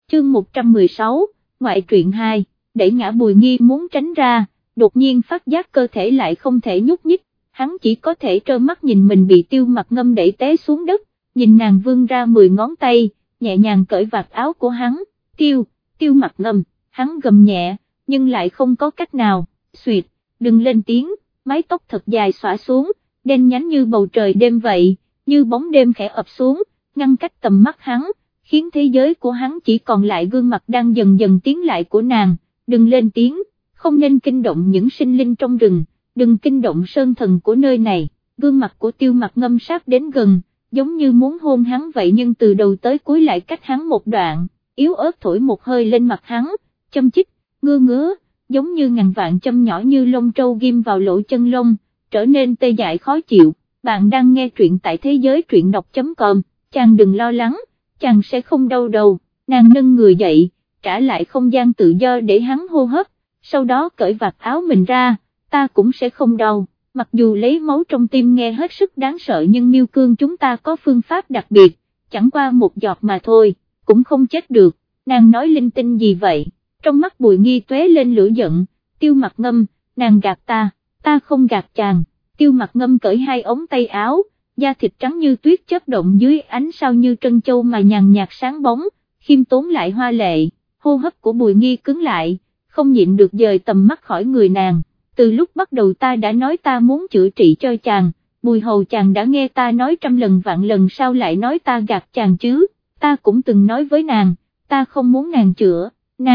chương 116, ngoại truyện 2, đẩy ngã Bùi Nghi muốn tránh ra, đột nhiên phát giác cơ thể lại không thể nhúc nhích, hắn chỉ có thể trơ mắt nhìn mình bị Tiêu Mặc Ngâm đẩy té xuống đất, nhìn nàng vươn ra 10 ngón tay, nhẹ nhàng cởi vạt áo của hắn, Tiêu Mặc Ngâm, hắn gầm nhẹ, nhưng lại không có cách nào, xuyệt, đừng lên tiếng, mái tóc thật dài xõa xuống, đen nhánh như bầu trời đêm vậy, như bóng đêm khẽ ập xuống, ngăn cách tầm mắt hắn, khiến thế giới của hắn chỉ còn lại gương mặt đang dần dần tiến lại của nàng, đừng lên tiếng, không nên kinh động những sinh linh trong rừng, đừng kinh động sơn thần của nơi này, gương mặt của Tiêu Mặc Ngâm sát đến gần, giống như muốn hôn hắn vậy nhưng từ đầu tới cuối lại cách hắn một đoạn, yếu ớt thổi một hơi lên mặt hắn, châm chích, ngứa, giống như ngàn vạn châm nhỏ như lông trâu ghim vào lỗ chân lông, trở nên tê dại khó chịu. Bạn đang nghe truyện tại thế giới truyện đọc.com, chàng đừng lo lắng, chàng sẽ không đau đầu, nàng nâng người dậy, trả lại không gian tự do để hắn hô hấp, sau đó cởi vạt áo mình ra, ta cũng sẽ không đau, mặc dù lấy máu trong tim nghe hết sức đáng sợ nhưng Miêu Cương chúng ta có phương pháp đặc biệt, chẳng qua một giọt mà thôi, cũng không chết được, nàng nói linh tinh gì vậy, trong mắt Bùi Nghi tóe lên lửa giận, Tiêu Mặc Ngâm, nàng gạt ta không gạt chàng. Tiêu Mặc Ngâm cởi hai ống tay áo, da thịt trắng như tuyết chớp động dưới ánh sao như trân châu mà nhàn nhạt sáng bóng, khiêm tốn lại hoa lệ, hô hấp của Bùi Nghi cứng lại, không nhịn được dời tầm mắt khỏi người nàng, từ lúc bắt đầu ta đã nói ta muốn chữa trị cho chàng, Bùi hầu chàng đã nghe ta nói trăm lần vạn lần sao lại nói ta gạt chàng chứ, ta cũng từng nói với nàng, ta không muốn nàng chữa,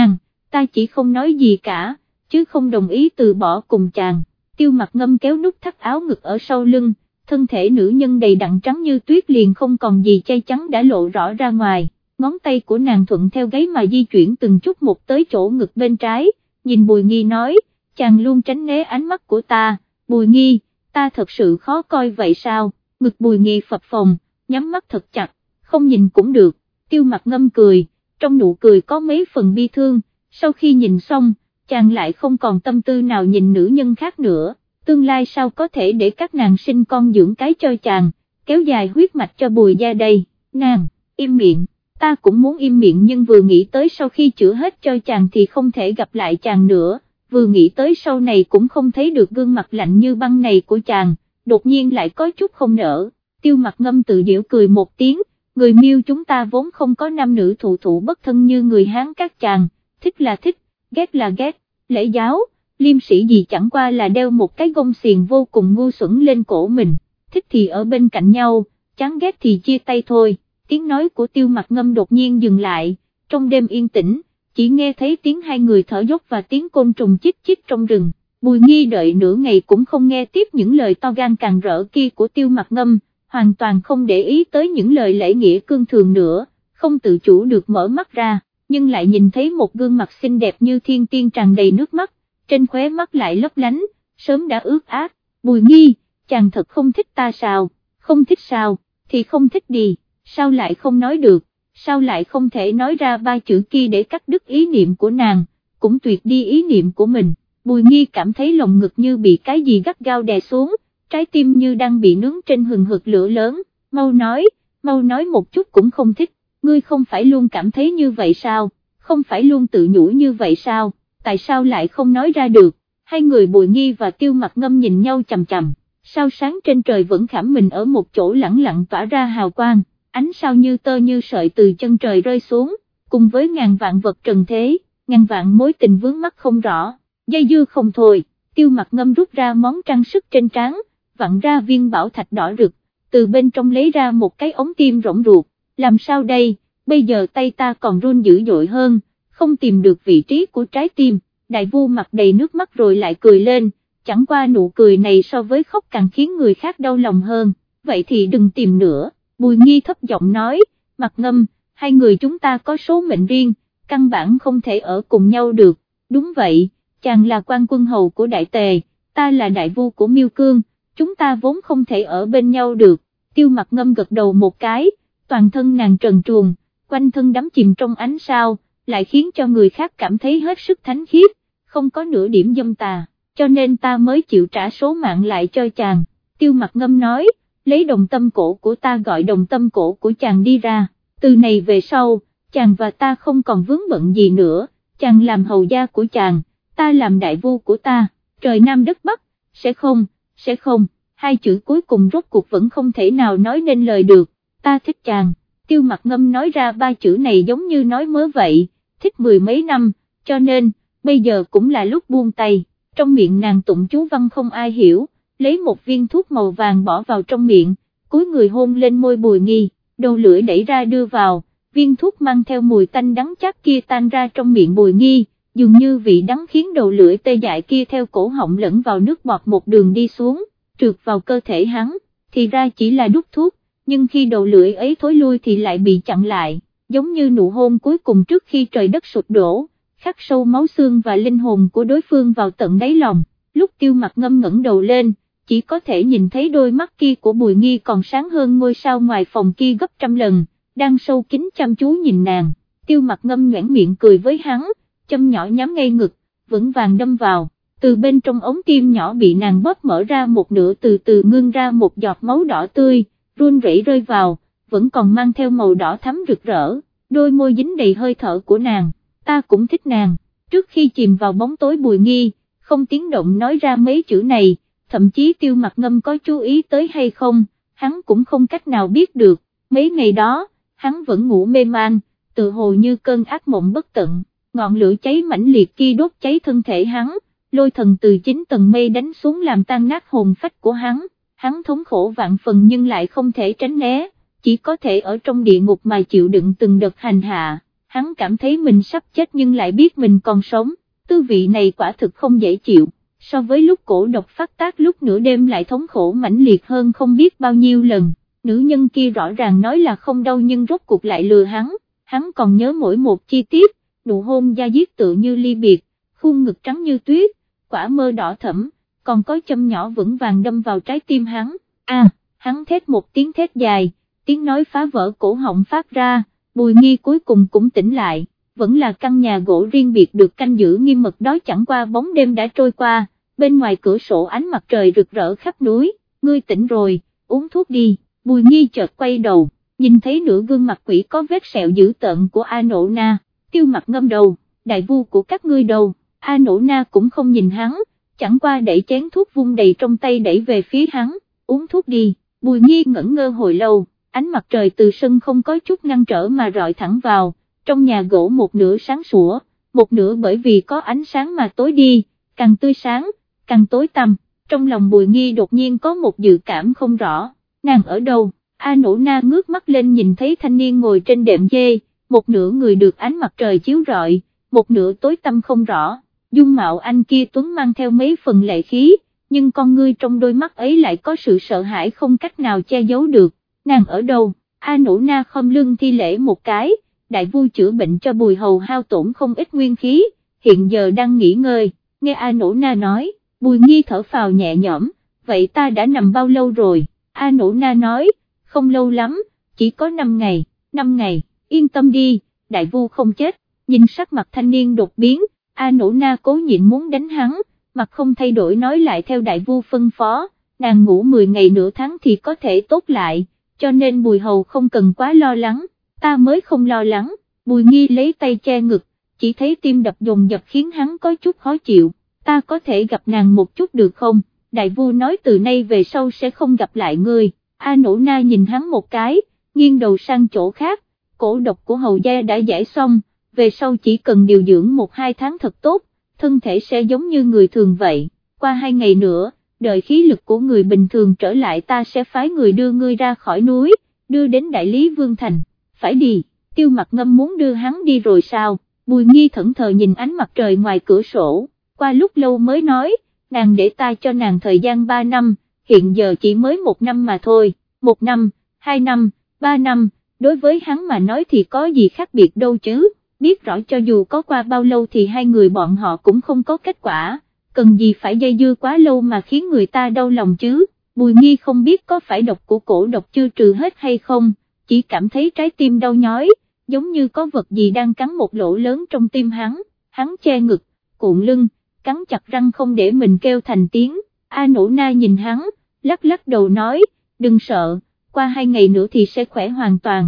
ta chỉ không nói gì cả, chứ không đồng ý từ bỏ cùng chàng. Tiêu Mặc Ngâm kéo nút thắt áo ngực ở sau lưng, thân thể nữ nhân đầy đặn trắng như tuyết liền không còn gì che chắn đã lộ rõ ra ngoài, ngón tay của nàng thuận theo gáy mà di chuyển từng chút một tới chỗ ngực bên trái, nhìn Bùi Nghi nói, chàng luôn tránh né ánh mắt của ta, Bùi Nghi, ta thật sự khó coi vậy sao, ngực Bùi Nghi phập phồng, nhắm mắt thật chặt, không nhìn cũng được, Tiêu Mặc Ngâm cười, trong nụ cười có mấy phần bi thương, sau khi nhìn xong, chàng lại không còn tâm tư nào nhìn nữ nhân khác nữa, tương lai sao có thể để các nàng sinh con dưỡng cái cho chàng, kéo dài huyết mạch cho Bùi gia đây, nàng, im miệng, ta cũng muốn im miệng nhưng vừa nghĩ tới sau khi chữa hết cho chàng thì không thể gặp lại chàng nữa, vừa nghĩ tới sau này cũng không thấy được gương mặt lạnh như băng này của chàng, đột nhiên lại có chút không nỡ, Tiêu Mặc Ngâm tự giễu cười một tiếng, người Miêu chúng ta vốn không có nam nữ thụ thụ bất thân như người Hán các chàng, thích là thích, ghét là ghét, lễ giáo, liêm sĩ gì chẳng qua là đeo một cái gông xiềng vô cùng ngu xuẩn lên cổ mình, thích thì ở bên cạnh nhau, chán ghét thì chia tay thôi, tiếng nói của Tiêu Mặc Ngâm đột nhiên dừng lại, trong đêm yên tĩnh, chỉ nghe thấy tiếng hai người thở dốc và tiếng côn trùng chích chích trong rừng, Bùi Nghi đợi nửa ngày cũng không nghe tiếp những lời to gan càng rỡ kia của Tiêu Mặc Ngâm, hoàn toàn không để ý tới những lời lễ nghĩa cương thường nữa, không tự chủ được mở mắt ra, nhưng lại nhìn thấy một gương mặt xinh đẹp như thiên tiên tràn đầy nước mắt, trên khóe mắt lại lấp lánh, sớm đã ướt át, Bùi Nghi, chàng thật không thích ta sao, không thích sao, thì không thích đi, sao lại không nói được, sao lại không thể nói ra ba chữ kia để cắt đứt ý niệm của nàng, cũng tuyệt đi ý niệm của mình, Bùi Nghi cảm thấy lồng ngực như bị cái gì gắt gao đè xuống, trái tim như đang bị nướng trên hừng hực lửa lớn, mau nói một chút cũng không thích, ngươi không phải luôn cảm thấy như vậy sao, không phải luôn tự nhủ như vậy sao, tại sao lại không nói ra được, hai người Bùi Nghi và Tiêu Mặc Ngâm nhìn nhau chằm chằm, sao sáng trên trời vẫn khảm mình ở một chỗ lẳng lặng tỏa ra hào quang, ánh sao như tơ như sợi từ chân trời rơi xuống, cùng với ngàn vạn vật trần thế, ngàn vạn mối tình vướng mắc không rõ, dây dưa không thôi, Tiêu Mặc Ngâm rút ra món trang sức trên trán, vặn ra viên bảo thạch đỏ rực, từ bên trong lấy ra một cái ống tim rỗng ruột, làm sao đây, bây giờ tay ta còn run dữ dội hơn, không tìm được vị trí của trái tim, đại vu mặt đầy nước mắt rồi lại cười lên, chẳng qua nụ cười này so với khóc càng khiến người khác đau lòng hơn, vậy thì đừng tìm nữa, Bùi Nghi thấp giọng nói, Mặc Ngâm, hai người chúng ta có số mệnh riêng, căn bản không thể ở cùng nhau được, đúng vậy, chàng là quan quân hầu của Đại Tề, ta là đại vu của Miêu Cương, chúng ta vốn không thể ở bên nhau được, Tiêu Mặc Ngâm gật đầu một cái, toàn thân nàng trần truồng, quanh thân đắm chìm trong ánh sao, lại khiến cho người khác cảm thấy hết sức thánh khiết, không có nửa điểm dâm tà, cho nên ta mới chịu trả số mạng lại cho chàng, Tiêu Mặc Ngâm nói, lấy đồng tâm cổ của ta gọi đồng tâm cổ của chàng đi ra, từ này về sau, chàng và ta không còn vướng bận gì nữa, chàng làm hầu gia của chàng, ta làm đại vu của ta, trời Nam đất Bắc, sẽ không, hai chữ cuối cùng rốt cuộc vẫn không thể nào nói nên lời được, ta thích chàng. Tiêu Mặc Ngâm nói ra ba chữ này giống như nói mớ vậy, thích mười mấy năm, cho nên, bây giờ cũng là lúc buông tay, trong miệng nàng tụng chú văn không ai hiểu, lấy một viên thuốc màu vàng bỏ vào trong miệng, cúi người hôn lên môi Bùi Nghi, đầu lưỡi đẩy ra đưa vào, viên thuốc mang theo mùi tanh đắng chát kia tan ra trong miệng Bùi Nghi, dường như vị đắng khiến đầu lưỡi tê dại kia theo cổ họng lẫn vào nước bọt một đường đi xuống, trượt vào cơ thể hắn, thì ra chỉ là đút thuốc, nhưng khi đầu lưỡi ấy thối lui thì lại bị chặn lại, giống như nụ hôn cuối cùng trước khi trời đất sụp đổ, khắc sâu máu xương và linh hồn của đối phương vào tận đáy lòng. Lúc Tiêu Mặc Ngâm ngẩng đầu lên, chỉ có thể nhìn thấy đôi mắt kia của Bùi Nghi còn sáng hơn ngôi sao ngoài phòng kia gấp trăm lần, đang sâu kín chăm chú nhìn nàng. Tiêu Mặc Ngâm nhoẻn miệng cười với hắn, châm nhỏ nhắm ngay ngực, vững vàng đâm vào, từ bên trong ống tim nhỏ bị nàng bóp mở ra một nửa, từ từ ngưng ra một giọt máu đỏ tươi, run rẩy rơi vào, vẫn còn mang theo màu đỏ thắm rực rỡ, đôi môi dính đầy hơi thở của nàng, ta cũng thích nàng. Trước khi chìm vào bóng tối Bùi Nghi, không tiếng động nói ra mấy chữ này, thậm chí Tiêu Mặc Ngâm có chú ý tới hay không, hắn cũng không cách nào biết được, mấy ngày đó, hắn vẫn ngủ mê man, tự hồ như cơn ác mộng bất tận, ngọn lửa cháy mãnh liệt kia đốt cháy thân thể hắn, lôi thần từ 9 tầng mây đánh xuống làm tan nát hồn phách của hắn thống khổ vạn phần nhưng lại không thể tránh né, chỉ có thể ở trong địa ngục mà chịu đựng từng đợt hành hạ, hắn cảm thấy mình sắp chết nhưng lại biết mình còn sống, tư vị này quả thực không dễ chịu, so với lúc cổ độc phát tác lúc nửa đêm lại thống khổ mãnh liệt hơn không biết bao nhiêu lần, nữ nhân kia rõ ràng nói là không đau nhưng rốt cuộc lại lừa hắn còn nhớ mỗi một chi tiết, nụ hôn da diết tựa như ly biệt, khuôn ngực trắng như tuyết, quả mơ đỏ thẫm, còn có châm nhỏ vững vàng đâm vào trái tim hắn, hắn thét một tiếng thét dài, tiếng nói phá vỡ cổ họng phát ra, Bùi Nghi cuối cùng cũng tỉnh lại, vẫn là căn nhà gỗ riêng biệt được canh giữ nghiêm mật đó, chẳng qua bóng đêm đã trôi qua, bên ngoài cửa sổ ánh mặt trời rực rỡ khắp núi, ngươi tỉnh rồi, uống thuốc đi, Bùi Nghi chợt quay đầu, nhìn thấy nửa gương mặt quỷ có vết sẹo dữ tợn của A Nộ Na, Tiêu Mặc Ngâm đầu, đại vu của các ngươi đâu, A Nộ Na cũng không nhìn hắn, chẳng qua đẩy chén thuốc vung đầy trong tay đẩy về phía hắn, uống thuốc đi, Bùi Nghi ngẩn ngơ hồi lâu, ánh mặt trời từ sân không có chút ngăn trở mà rọi thẳng vào, trong nhà gỗ một nửa sáng sủa, một nửa bởi vì có ánh sáng mà tối đi, càng tươi sáng, càng tối tăm, trong lòng Bùi Nghi đột nhiên có một dự cảm không rõ, nàng ở đâu, A Nỗ Na ngước mắt lên nhìn thấy thanh niên ngồi trên đệm dê, một nửa người được ánh mặt trời chiếu rọi, một nửa tối tăm không rõ, dung mạo anh kia tuấn mang theo mấy phần lệ khí, nhưng con ngươi trong đôi mắt ấy lại có sự sợ hãi không cách nào che giấu được, nàng ở đâu, A Nỗ Na khom lưng thi lễ một cái, đại vu chữa bệnh cho Bùi Hầu hao tổn không ít nguyên khí, hiện giờ đang nghỉ ngơi, nghe A Nỗ Na nói, Bùi Nghi thở phào nhẹ nhõm, vậy ta đã nằm bao lâu rồi, A Nỗ Na nói, không lâu lắm, chỉ có 5 ngày, yên tâm đi, đại vu không chết, nhìn sắc mặt thanh niên đột biến, A Nỗ Na cố nhịn muốn đánh hắn, mặt không thay đổi nói lại theo đại vu phân phó, nàng ngủ 10 ngày nửa tháng thì có thể tốt lại, cho nên Bùi Hầu không cần quá lo lắng, ta mới không lo lắng, Bùi Nghi lấy tay che ngực, chỉ thấy tim đập dồn dập khiến hắn có chút khó chịu, ta có thể gặp nàng một chút được không, đại vu nói từ nay về sau sẽ không gặp lại ngươi, A Nỗ Na nhìn hắn một cái, nghiêng đầu sang chỗ khác, cổ độc của Hầu gia đã giải xong, về sau chỉ cần điều dưỡng 1-2 tháng thật tốt, thân thể sẽ giống như người thường vậy, qua 2 ngày nữa, đợi khí lực của người bình thường trở lại ta sẽ phái người đưa ngươi ra khỏi núi, đưa đến Đại Lý Vương Thành, phải đi, Tiêu Mặc Ngâm muốn đưa hắn đi rồi sao, Bùi Nghi thẫn thờ nhìn ánh mặt trời ngoài cửa sổ, qua lúc lâu mới nói, nàng để ta cho nàng thời gian 3 năm, hiện giờ chỉ mới 1 năm mà thôi, 1 năm, 2 năm, 3 năm, đối với hắn mà nói thì có gì khác biệt đâu chứ, biết rõ cho dù có qua bao lâu thì hai người bọn họ cũng không có kết quả, cần gì phải dây dưa quá lâu mà khiến người ta đau lòng chứ, Bùi Nghi không biết có phải độc của cổ độc chưa trừ hết hay không, chỉ cảm thấy trái tim đau nhói, giống như có vật gì đang cắn một lỗ lớn trong tim hắn che ngực, cuộn lưng, cắn chặt răng không để mình kêu thành tiếng, A Nỗ Na nhìn hắn, lắc lắc đầu nói, đừng sợ, qua 2 ngày nữa thì sẽ khỏe hoàn toàn,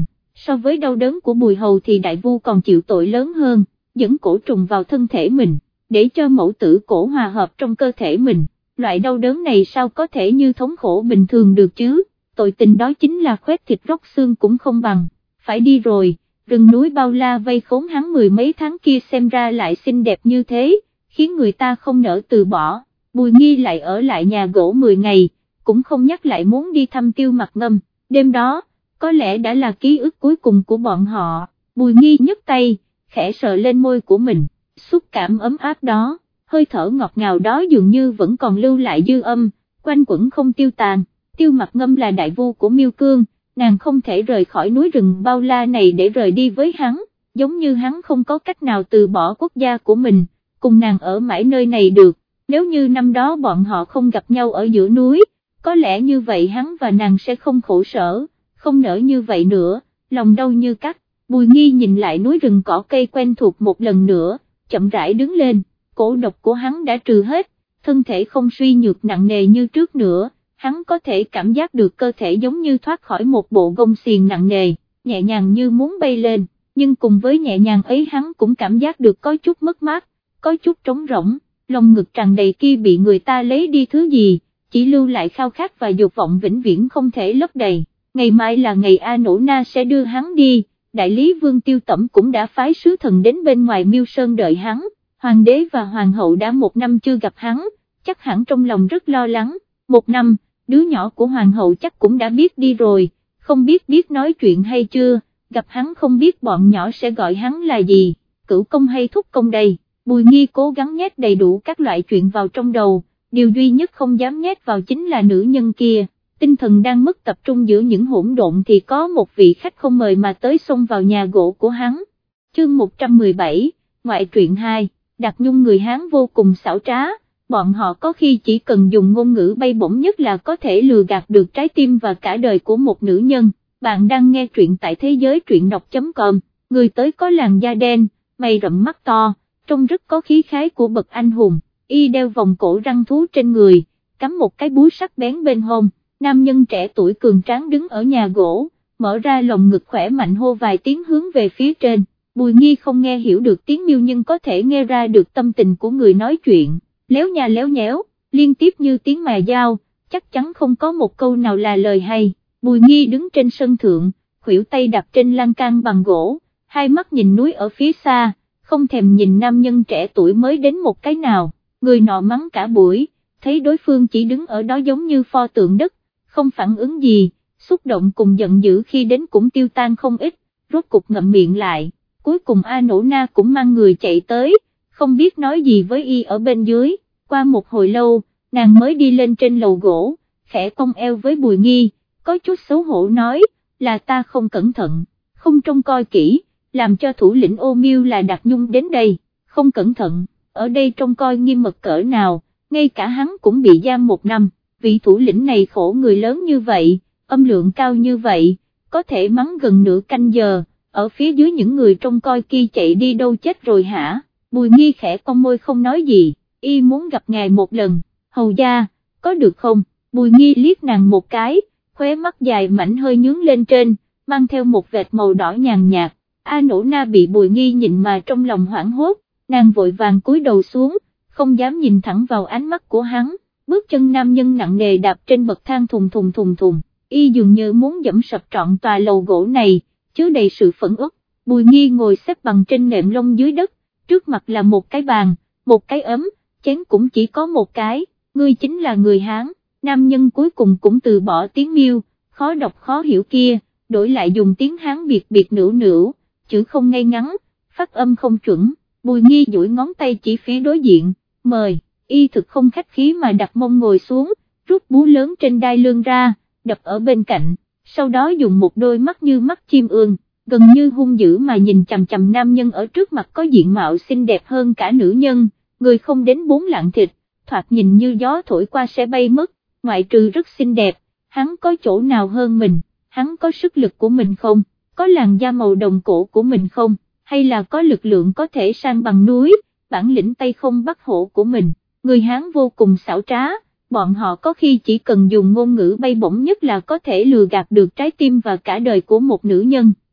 so với đau đớn của Bùi Hầu thì Đại Vu còn chịu tội lớn hơn, dẫn cổ trùng vào thân thể mình, để cho mẫu tử cổ hòa hợp trong cơ thể mình, loại đau đớn này sao có thể như thống khổ bình thường được chứ, tội tình đó chính là khoét thịt róc xương cũng không bằng, phải đi rồi, rừng núi bao la vây khốn hắn mười mấy tháng kia xem ra lại xinh đẹp như thế, khiến người ta không nỡ từ bỏ. Bùi Nghi lại ở lại nhà gỗ 10 ngày, cũng không nhắc lại muốn đi thăm Tiêu Mặc Ngâm, đêm đó, có lẽ đã là ký ức cuối cùng của bọn họ, Bùi Nghi nhấc tay, khẽ sờ lên môi của mình, xúc cảm ấm áp đó, hơi thở ngọt ngào đó dường như vẫn còn lưu lại dư âm, quanh quẩn không tiêu tàn. Tiêu Mặc Ngâm là đại vu của Miêu Cương, nàng không thể rời khỏi núi rừng bao la này để rời đi với hắn, giống như hắn không có cách nào từ bỏ quốc gia của mình, cùng nàng ở mãi nơi này được, nếu như năm đó bọn họ không gặp nhau ở giữa núi, có lẽ như vậy hắn và nàng sẽ không khổ sở, không nỡ như vậy nữa, lòng đau như cắt. Bùi Nghi nhìn lại núi rừng cỏ cây quen thuộc một lần nữa, chậm rãi đứng lên, cổ độc của hắn đã trừ hết, thân thể không suy nhược nặng nề như trước nữa, hắn có thể cảm giác được cơ thể giống như thoát khỏi một bộ gông xiềng nặng nề, nhẹ nhàng như muốn bay lên, nhưng cùng với nhẹ nhàng ấy hắn cũng cảm giác được có chút mất mát, có chút trống rỗng, lòng ngực tràn đầy kia bị người ta lấy đi thứ gì, chỉ lưu lại khao khát và dục vọng vĩnh viễn không thể lấp đầy. Ngày mai là ngày A Nỗ Na sẽ đưa hắn đi, đại lý Vương Tiêu Tẩm cũng đã phái sứ thần đến bên ngoài Miêu Sơn đợi hắn, hoàng đế và hoàng hậu đã 1 năm chưa gặp hắn, chắc hẳn trong lòng rất lo lắng, 1 năm, đứa nhỏ của hoàng hậu chắc cũng đã biết đi rồi, không biết nói chuyện hay chưa, gặp hắn không biết bọn nhỏ sẽ gọi hắn là gì, cửu công hay thúc công đây. Bùi Nghi cố gắng nhét đầy đủ các loại chuyện vào trong đầu, điều duy nhất không dám nhét vào chính là nữ nhân kia. Tinh thần đang mất tập trung giữa những hỗn độn thì có một vị khách không mời mà tới xông vào nhà gỗ của hắn. Chương 117, ngoại truyện 2, Đặc Nhung người Hán vô cùng xảo trá, bọn họ có khi chỉ cần dùng ngôn ngữ bay bổng nhất là có thể lừa gạt được trái tim và cả đời của một nữ nhân. Bạn đang nghe truyện tại thế giới truyện đọc.com, người tới có làn da đen, mày rậm mắt to, trông rất có khí khái của bậc anh hùng, y đeo vòng cổ răng thú trên người, cắm một cái búa sắc bén bên hông. Nam nhân trẻ tuổi cường tráng đứng ở nhà gỗ, mở ra lồng ngực khỏe mạnh hô vài tiếng hướng về phía trên, Bùi Nghi không nghe hiểu được tiếng miêu nhưng có thể nghe ra được tâm tình của người nói chuyện, léo nhà léo nhéo, liên tiếp như tiếng mài dao, chắc chắn không có một câu nào là lời hay. Bùi Nghi đứng trên sân thượng, khuỷu tay đạp trên lan can bằng gỗ, hai mắt nhìn núi ở phía xa, không thèm nhìn nam nhân trẻ tuổi mới đến một cái nào, người nọ mắng cả buổi, thấy đối phương chỉ đứng ở đó giống như pho tượng đất, không phản ứng gì, xúc động cùng giận dữ khi đến cũng tiêu tan không ít, rốt cục ngậm miệng lại, cuối cùng A Nỗ Na cũng mang người chạy tới, không biết nói gì với y ở bên dưới, qua một hồi lâu, nàng mới đi lên trên lầu gỗ, khẽ cong eo với Bùi Nghi, có chút xấu hổ nói, là ta không cẩn thận, không trông coi kỹ, làm cho thủ lĩnh Ô Miêu là Đặc Nhung đến đây, không cẩn thận, ở đây trông coi nghiêm mật cỡ nào, ngay cả hắn cũng bị giam 1 năm. Vị thủ lĩnh này khổ người lớn như vậy, âm lượng cao như vậy, có thể mắng gần nửa canh giờ, ở phía dưới những người trông coi kia chạy đi đâu chết rồi hả? Bùi Nghi khẽ cong môi không nói gì, y muốn gặp ngài một lần, hầu gia, có được không? Bùi Nghi liếc nàng một cái, khóe mắt dài mảnh hơi nhướng lên trên, mang theo một vệt màu đỏ nhàn nhạt. A Nỗ Na bị Bùi Nghi nhìn mà trong lòng hoảng hốt, nàng vội vàng cúi đầu xuống, không dám nhìn thẳng vào ánh mắt của hắn. Bước chân nam nhân nặng nề đạp trên bậc thang thùng thùng, y dường như muốn dẫm sập trọn tòa lầu gỗ này, chứa đầy sự phẫn uất. Bùi Nghi ngồi xếp bằng trên nệm lông dưới đất, trước mặt là một cái bàn, một cái ấm, chén cũng chỉ có một cái, ngươi chính là người Hán. Nam nhân cuối cùng cũng từ bỏ tiếng miêu, khó đọc khó hiểu kia, đổi lại dùng tiếng Hán biệt biệt nửu nửu, chữ không ngay ngắn, phát âm không chuẩn. Bùi Nghi duỗi ngón tay chỉ phía đối diện, mời. Y thực không khách khí mà đặt mông ngồi xuống, rút búa lớn trên đai lưng ra, đập ở bên cạnh, sau đó dùng một đôi mắt như mắt chim ương, gần như hung dữ mà nhìn chằm chằm nam nhân ở trước mặt có diện mạo xinh đẹp hơn cả nữ nhân, người không đến 4 lạng thịt, thoạt nhìn như gió thổi qua sẽ bay mất, ngoại trừ rất xinh đẹp, hắn có chỗ nào hơn mình, hắn có sức lực của mình không, có làn da màu đồng cổ của mình không, hay là có lực lượng có thể san bằng núi, bản lĩnh tay không bắt hổ của mình. Người Hán vô cùng xảo trá, bọn họ có khi chỉ cần dùng ngôn ngữ bay bổng nhất là có thể lừa gạt được trái tim và cả đời của một nữ nhân,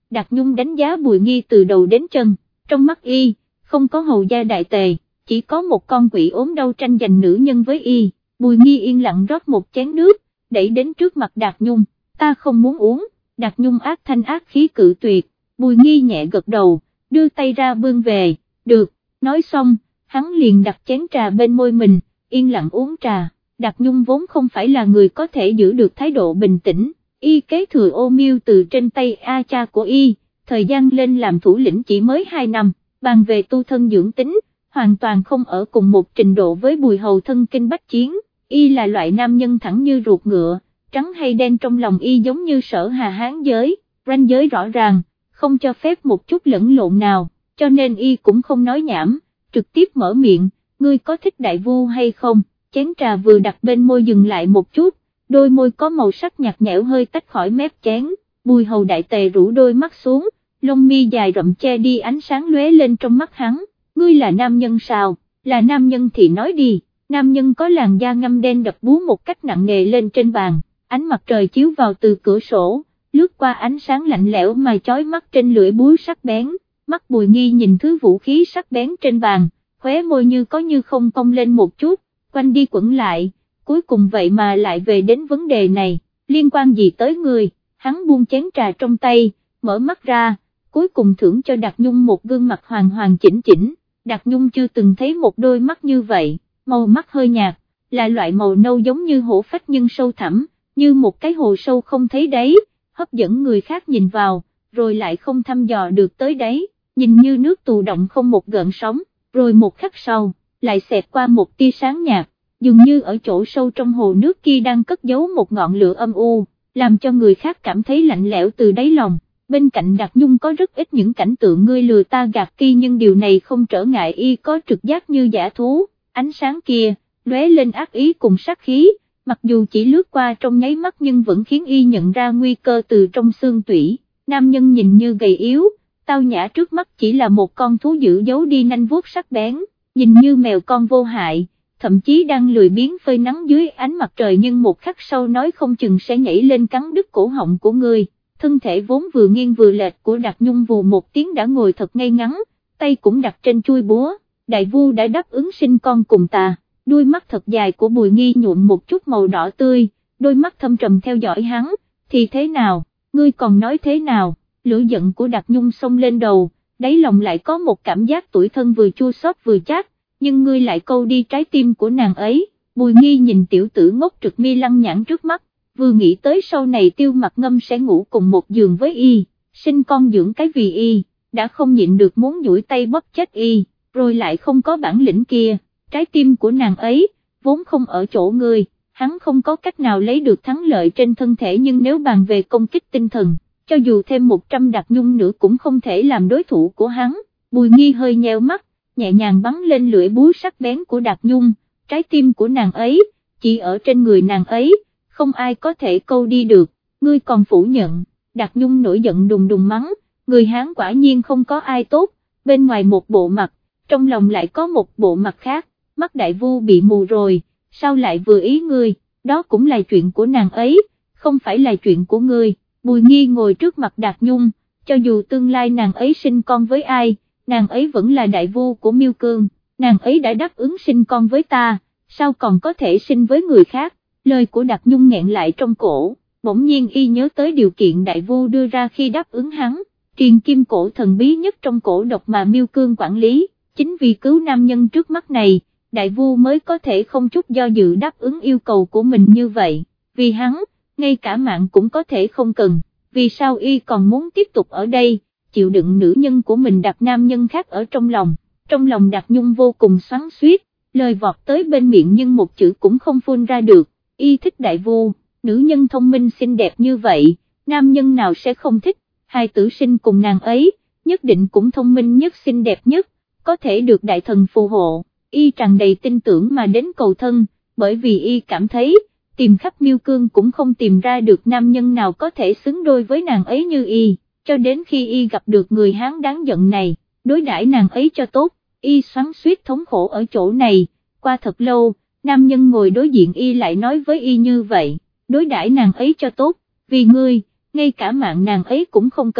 Đạt Nhung đánh giá Bùi Nghi từ đầu đến chân, trong mắt y, không có hầu gia đại tề, chỉ có một con quỷ ốm đau tranh giành nữ nhân với y. Bùi Nghi yên lặng rót một chén nước, đẩy đến trước mặt Đạt Nhung, ta không muốn uống. Đạt Nhung ác thanh ác khí cự tuyệt, Bùi Nghi nhẹ gật đầu, đưa tay ra bưng về, được, nói xong, hắn liền đặt chén trà bên môi mình, yên lặng uống trà. Đạt Nhung vốn không phải là người có thể giữ được thái độ bình tĩnh, y kế thừa Ô Miêu từ trên tay A cha của y, thời gian lên làm thủ lĩnh chỉ mới 2 năm, bàn về tu thân dưỡng tính, hoàn toàn không ở cùng một trình độ với Bùi Hầu thân kinh bách chiến, y là loại nam nhân thẳng như ruột ngựa, trắng hay đen trong lòng y giống như Sở Hà Hán giới, ranh giới rõ ràng, không cho phép một chút lẫn lộn nào, cho nên y cũng không nói nhảm, trực tiếp mở miệng, ngươi có thích đại vu hay không? Chén trà vừa đặt bên môi dừng lại một chút, đôi môi có màu sắc nhạt nhẽo hơi tách khỏi mép chén, Bùi Hầu đại tề rũ đôi mắt xuống, lông mi dài rậm che đi ánh sáng lóe lên trong mắt hắn, ngươi là nam nhân sao, là nam nhân thì nói đi. Nam nhân có làn da ngăm đen đập búa một cách nặng nề lên trên bàn, ánh mặt trời chiếu vào từ cửa sổ, lướt qua ánh sáng lạnh lẽo mà chói mắt trên lưỡi búa sắc bén, mắt Bùi Nghi nhìn thứ vũ khí sắc bén trên bàn, khóe môi như có như không cong lên một chút, quanh đi quẩn lại, cuối cùng vậy mà lại về đến vấn đề này, liên quan gì tới người, hắn buông chén trà trong tay, mở mắt ra, cuối cùng thưởng cho Đạt Nhung một gương mặt hoàn hoàn chỉnh chỉnh, Đạt Nhung chưa từng thấy một đôi mắt như vậy. Màu mắt hơi nhạt, là loại màu nâu giống như hổ phách nhưng sâu thẳm, như một cái hồ sâu không thấy đáy, hấp dẫn người khác nhìn vào, rồi lại không thăm dò được tới đáy, nhìn như nước tù động không một gợn sóng, rồi một khắc sau, lại xẹt qua một tia sáng nhạt, dường như ở chỗ sâu trong hồ nước kia đang cất giấu một ngọn lửa âm u, làm cho người khác cảm thấy lạnh lẽo từ đáy lòng. Bên cạnh Đạt Nhung có rất ít những cảnh tượng ngươi lừa ta gạt kia, nhưng điều này không trở ngại y có trực giác như dã thú. Ánh sáng kia, lóe lên ác ý cùng sát khí, mặc dù chỉ lướt qua trong nháy mắt nhưng vẫn khiến y nhận ra nguy cơ từ trong xương tủy. Nam nhân nhìn như gầy yếu, tao nhã trước mắt chỉ là một con thú dữ giấu đi nanh vuốt sắc bén, nhìn như mèo con vô hại, thậm chí đang lười biếng phơi nắng dưới ánh mặt trời, nhưng một khắc sau nói không chừng sẽ nhảy lên cắn đứt cổ họng của ngươi. Thân thể vốn vừa nghiêng vừa lệch của Đạt Nhung vù một tiếng đã ngồi thật ngay ngắn, tay cũng đặt trên chuôi búa. Đại vu đã đáp ứng sinh con cùng ta, đuôi mắt thật dài của Bùi Nghi nhuộm một chút màu đỏ tươi, đôi mắt thâm trầm theo dõi hắn, thì thế nào, ngươi còn nói thế nào, lửa giận của Đạt Nhung xông lên đầu, đáy lòng lại có một cảm giác tủi thân vừa chua xót vừa chát, nhưng ngươi lại câu đi trái tim của nàng ấy. Bùi Nghi nhìn tiểu tử ngốc trực mi lăng nhãn trước mắt, vừa nghĩ tới sau này Tiêu Mặc Ngâm sẽ ngủ cùng một giường với y, sinh con dưỡng cái vì y, đã không nhịn được muốn duỗi tay bóp chết y. Rồi lại không có bản lĩnh kia, trái tim của nàng ấy, vốn không ở chỗ ngươi, hắn không có cách nào lấy được thắng lợi trên thân thể, nhưng nếu bàn về công kích tinh thần, cho dù thêm 100 Đạt Nhung nữa cũng không thể làm đối thủ của hắn. Bùi Nghi hơi nheo mắt, nhẹ nhàng bắn lên lưỡi búa sắc bén của Đạt Nhung, trái tim của nàng ấy, chỉ ở trên người nàng ấy, không ai có thể câu đi được, ngươi còn phủ nhận. Đạt Nhung nổi giận đùng đùng mắng, người Hán quả nhiên không có ai tốt, bên ngoài một bộ mặt, trong lòng lại có một bộ mặt khác, mắt đại vu bị mù rồi, sao lại vừa ý ngươi, đó cũng là chuyện của nàng ấy, không phải là chuyện của ngươi. Bùi Nghi ngồi trước mặt Đạt Nhung, cho dù tương lai nàng ấy sinh con với ai, nàng ấy vẫn là đại vu của Miêu Cương, nàng ấy đã đáp ứng sinh con với ta, sao còn có thể sinh với người khác. Lời của Đạt Nhung nghẹn lại trong cổ, bỗng nhiên y nhớ tới điều kiện đại vu đưa ra khi đáp ứng hắn, truyền kim cổ thần bí nhất trong cổ độc mà Miêu Cương quản lý. Chính vì cứu nam nhân trước mắt này, đại vu mới có thể không chút do dự đáp ứng yêu cầu của mình như vậy, vì hắn, ngay cả mạng cũng có thể không cần, vì sao y còn muốn tiếp tục ở đây, chịu đựng nữ nhân của mình đặt nam nhân khác ở trong lòng Đạt Nhung vô cùng xoắn xuýt, lời vọt tới bên miệng nhưng một chữ cũng không phun ra được, y thích đại vu, nữ nhân thông minh xinh đẹp như vậy, nam nhân nào sẽ không thích, hai tử sinh cùng nàng ấy, nhất định cũng thông minh nhất xinh đẹp nhất, có thể được đại thần phù hộ, y tràn đầy tin tưởng mà đến cầu thân, bởi vì y cảm thấy, tìm khắp Miêu Cương cũng không tìm ra được nam nhân nào có thể xứng đôi với nàng ấy như y, cho đến khi y gặp được người Hán đáng giận này, đối đãi nàng ấy cho tốt, y xoắn xuýt thống khổ ở chỗ này, qua thật lâu, nam nhân ngồi đối diện y lại nói với y như vậy, đối đãi nàng ấy cho tốt, vì ngươi, ngay cả mạng nàng ấy cũng không cần,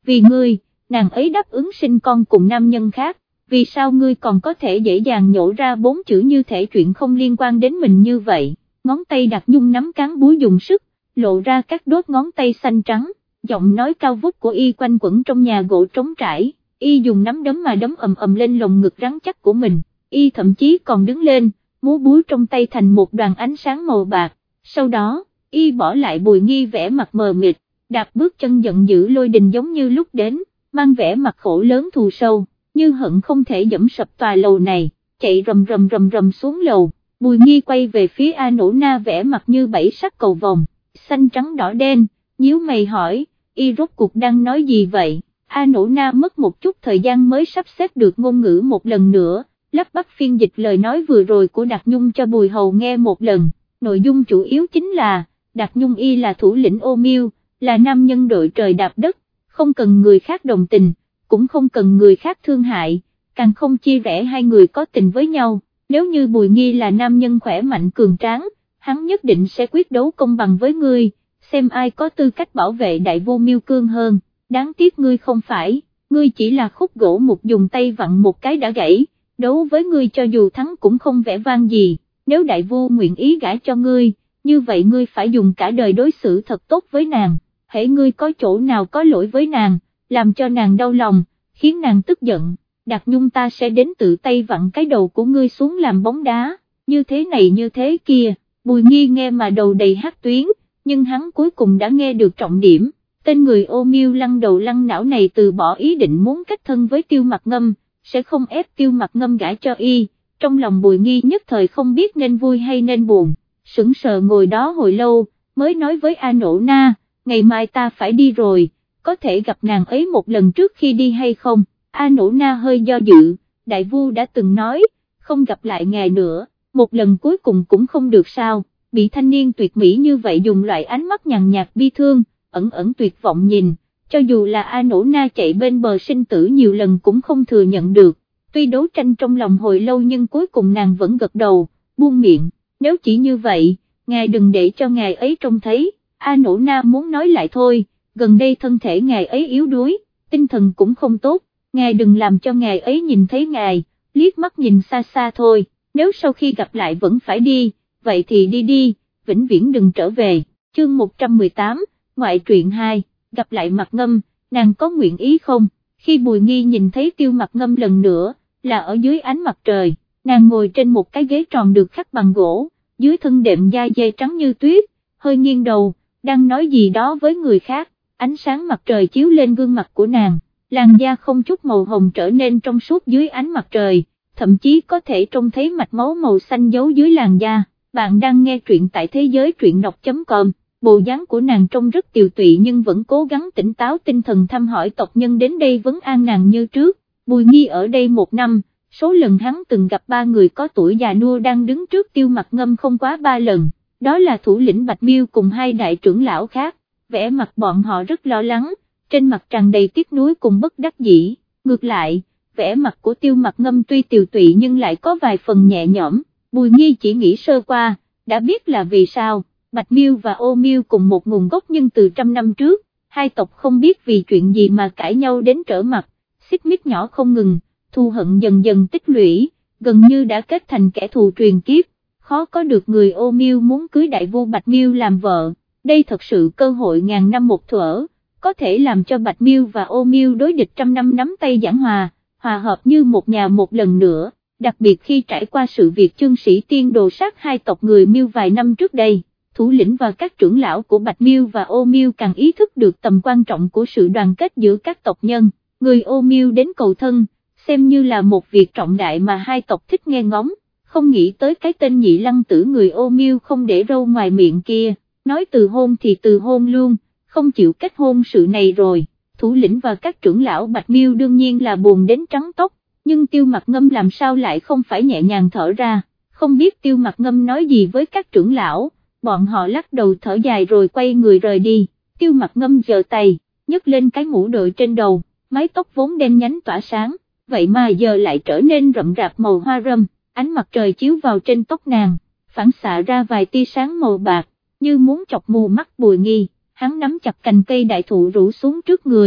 vì ngươi, nàng ấy đáp ứng sinh con cùng nam nhân khác, vì sao ngươi còn có thể dễ dàng nhổ ra 4 chữ như thể chuyện không liên quan đến mình như vậy, ngón tay Đạt Nhung nắm cán búa dùng sức, lộ ra các đốt ngón tay xanh trắng, giọng nói cao vút của y quanh quẩn trong nhà gỗ trống trải, y dùng nắm đấm mà đấm ầm ầm lên lồng ngực rắn chắc của mình, y thậm chí còn đứng lên, múa búa trong tay thành một đoàn ánh sáng màu bạc, sau đó, y bỏ lại Bùi Nghi vẻ mặt mờ mịt, đạp bước chân giận dữ lôi đình giống như lúc đến, mang vẻ mặt khổ lớn thù sâu, như hận không thể dẫm sập tòa lầu này, chạy rầm rầm rầm rầm xuống lầu. Bùi Nghi quay về phía A Nổ Na vẻ mặt như bảy sắc cầu vồng, xanh trắng đỏ đen, nhíu mày hỏi, y rốt cuộc đang nói gì vậy? A Nổ Na mất một chút thời gian mới sắp xếp được ngôn ngữ một lần nữa, lắp bắp phiên dịch lời nói vừa rồi của Đạt Nhung cho Bùi Hầu nghe một lần, nội dung chủ yếu chính là, Đạt Nhung y là thủ lĩnh Ô Miêu, là nam nhân đội trời đạp đất, không cần người khác đồng tình, cũng không cần người khác thương hại, càng không chia rẽ hai người có tình với nhau. Nếu như Bùi Nghi là nam nhân khỏe mạnh cường tráng, hắn nhất định sẽ quyết đấu công bằng với ngươi, xem ai có tư cách bảo vệ đại vô Miêu Cương hơn, đáng tiếc ngươi không phải, ngươi chỉ là khúc gỗ mục dùng tay vặn một cái đã gãy, đấu với ngươi cho dù thắng cũng không vẻ vang gì, nếu đại vô nguyện ý gả cho ngươi, như vậy ngươi phải dùng cả đời đối xử thật tốt với nàng, hễ ngươi có chỗ nào có lỗi với nàng, làm cho nàng đau lòng, khiến nàng tức giận. Đạt Nhung ta sẽ đến tự tay vặn cái đầu của ngươi xuống làm bóng đá, như thế này như thế kia, Bùi Nghi nghe mà đầu đầy hát tuyến, nhưng hắn cuối cùng đã nghe được trọng điểm, tên người Ô Miêu lăn đầu lăn não này từ bỏ ý định muốn kết thân với Tiêu Mặc Ngâm, sẽ không ép Tiêu Mặc Ngâm gả cho y, trong lòng Bùi Nghi nhất thời không biết nên vui hay nên buồn, sững sờ ngồi đó hồi lâu, mới nói với A Nổ Na, ngày mai ta phải đi rồi, có thể gặp nàng ấy một lần trước khi đi hay không? A Nổ Na hơi do dự, đại vu đã từng nói, không gặp lại ngài nữa, một lần cuối cùng cũng không được sao, bị thanh niên tuyệt mỹ như vậy dùng loại ánh mắt nhàn nhạt bi thương, ẩn ẩn tuyệt vọng nhìn, cho dù là A Nổ Na chạy bên bờ sinh tử nhiều lần cũng không thừa nhận được, tuy đấu tranh trong lòng hồi lâu nhưng cuối cùng nàng vẫn gật đầu, buông miệng, nếu chỉ như vậy, ngài đừng để cho ngài ấy trông thấy, A Nổ Na muốn nói lại thôi, gần đây thân thể ngài ấy yếu đuối, tinh thần cũng không tốt. Ngài đừng làm cho ngài ấy nhìn thấy ngài, liếc mắt nhìn xa xa thôi, nếu sau khi gặp lại vẫn phải đi, vậy thì đi đi, vĩnh viễn đừng trở về. Chương 118, ngoại truyện 2, gặp lại Mặc Ngâm, nàng có nguyện ý không? Khi Bùi Nghi nhìn thấy Tiêu Mặc Ngâm lần nữa, là ở dưới ánh mặt trời, nàng ngồi trên một cái ghế tròn được khắc bằng gỗ, dưới thân đệm da dê trắng như tuyết, hơi nghiêng đầu, đang nói gì đó với người khác, ánh sáng mặt trời chiếu lên gương mặt của nàng. Làn da không chút màu hồng trở nên trong suốt dưới ánh mặt trời, thậm chí có thể trông thấy mạch máu màu xanh giấu dưới làn da. Bạn đang nghe truyện tại thế giới truyện đọc.com, bộ dáng của nàng trông rất tiều tụy nhưng vẫn cố gắng tỉnh táo tinh thần thăm hỏi tộc nhân đến đây vấn an nàng như trước. Bùi Nghi ở đây 1 năm, số lần hắn từng gặp 3 người có tuổi già nua đang đứng trước Tiêu Mặc Ngâm không quá 3 lần, đó là thủ lĩnh Bạch Miêu cùng 2 đại trưởng lão khác, vẻ mặt bọn họ rất lo lắng. Trên mặt tràn đầy tiếc nuối cùng bất đắc dĩ, ngược lại, vẻ mặt của Tiêu Mặc Ngâm tuy tiều tụy nhưng lại có vài phần nhẹ nhõm, Bùi Nghi chỉ nghĩ sơ qua, đã biết là vì sao, Bạch Miêu và Ô Miêu cùng một nguồn gốc nhưng từ trăm năm trước, hai tộc không biết vì chuyện gì mà cãi nhau đến trở mặt, xích mích nhỏ không ngừng, thù hận dần dần tích lũy, gần như đã kết thành kẻ thù truyền kiếp, khó có được người Ô Miêu muốn cưới đại vô Bạch Miêu làm vợ, đây thật sự cơ hội ngàn năm một thuở. Có thể làm cho Bạch Miêu và Ô Miêu đối địch trăm năm nắm tay giảng hòa, hòa hợp như một nhà một lần nữa, đặc biệt khi trải qua sự việc Chương Sĩ Tiên đồ sát 2 tộc người Miêu vài năm trước đây, thủ lĩnh và các trưởng lão của Bạch Miêu và Ô Miêu càng ý thức được tầm quan trọng của sự đoàn kết giữa các tộc nhân, người Ô Miêu đến cầu thân, xem như là một việc trọng đại mà 2 tộc thích nghe ngóng, không nghĩ tới cái tên nhị lăng tử người Ô Miêu không để râu ngoài miệng kia, nói từ hôn thì từ hôn luôn. Không chịu kết hôn sự này rồi, thủ lĩnh và các trưởng lão Bạch Miêu đương nhiên là buồn đến trắng tóc, nhưng Tiêu Mặc Ngâm làm sao lại không phải nhẹ nhàng thở ra, không biết Tiêu Mặc Ngâm nói gì với các trưởng lão, bọn họ lắc đầu thở dài rồi quay người rời đi, Tiêu Mặc Ngâm giơ tay, nhấc lên cái mũ đội trên đầu, mái tóc vốn đen nhánh tỏa sáng, vậy mà giờ lại trở nên rậm rạp màu hoa râm, ánh mặt trời chiếu vào trên tóc nàng, phản xạ ra vài tia sáng màu bạc, như muốn chọc mù mắt Bùi Nghi. Hắn nắm chặt cành cây đại thụ rủ xuống trước người,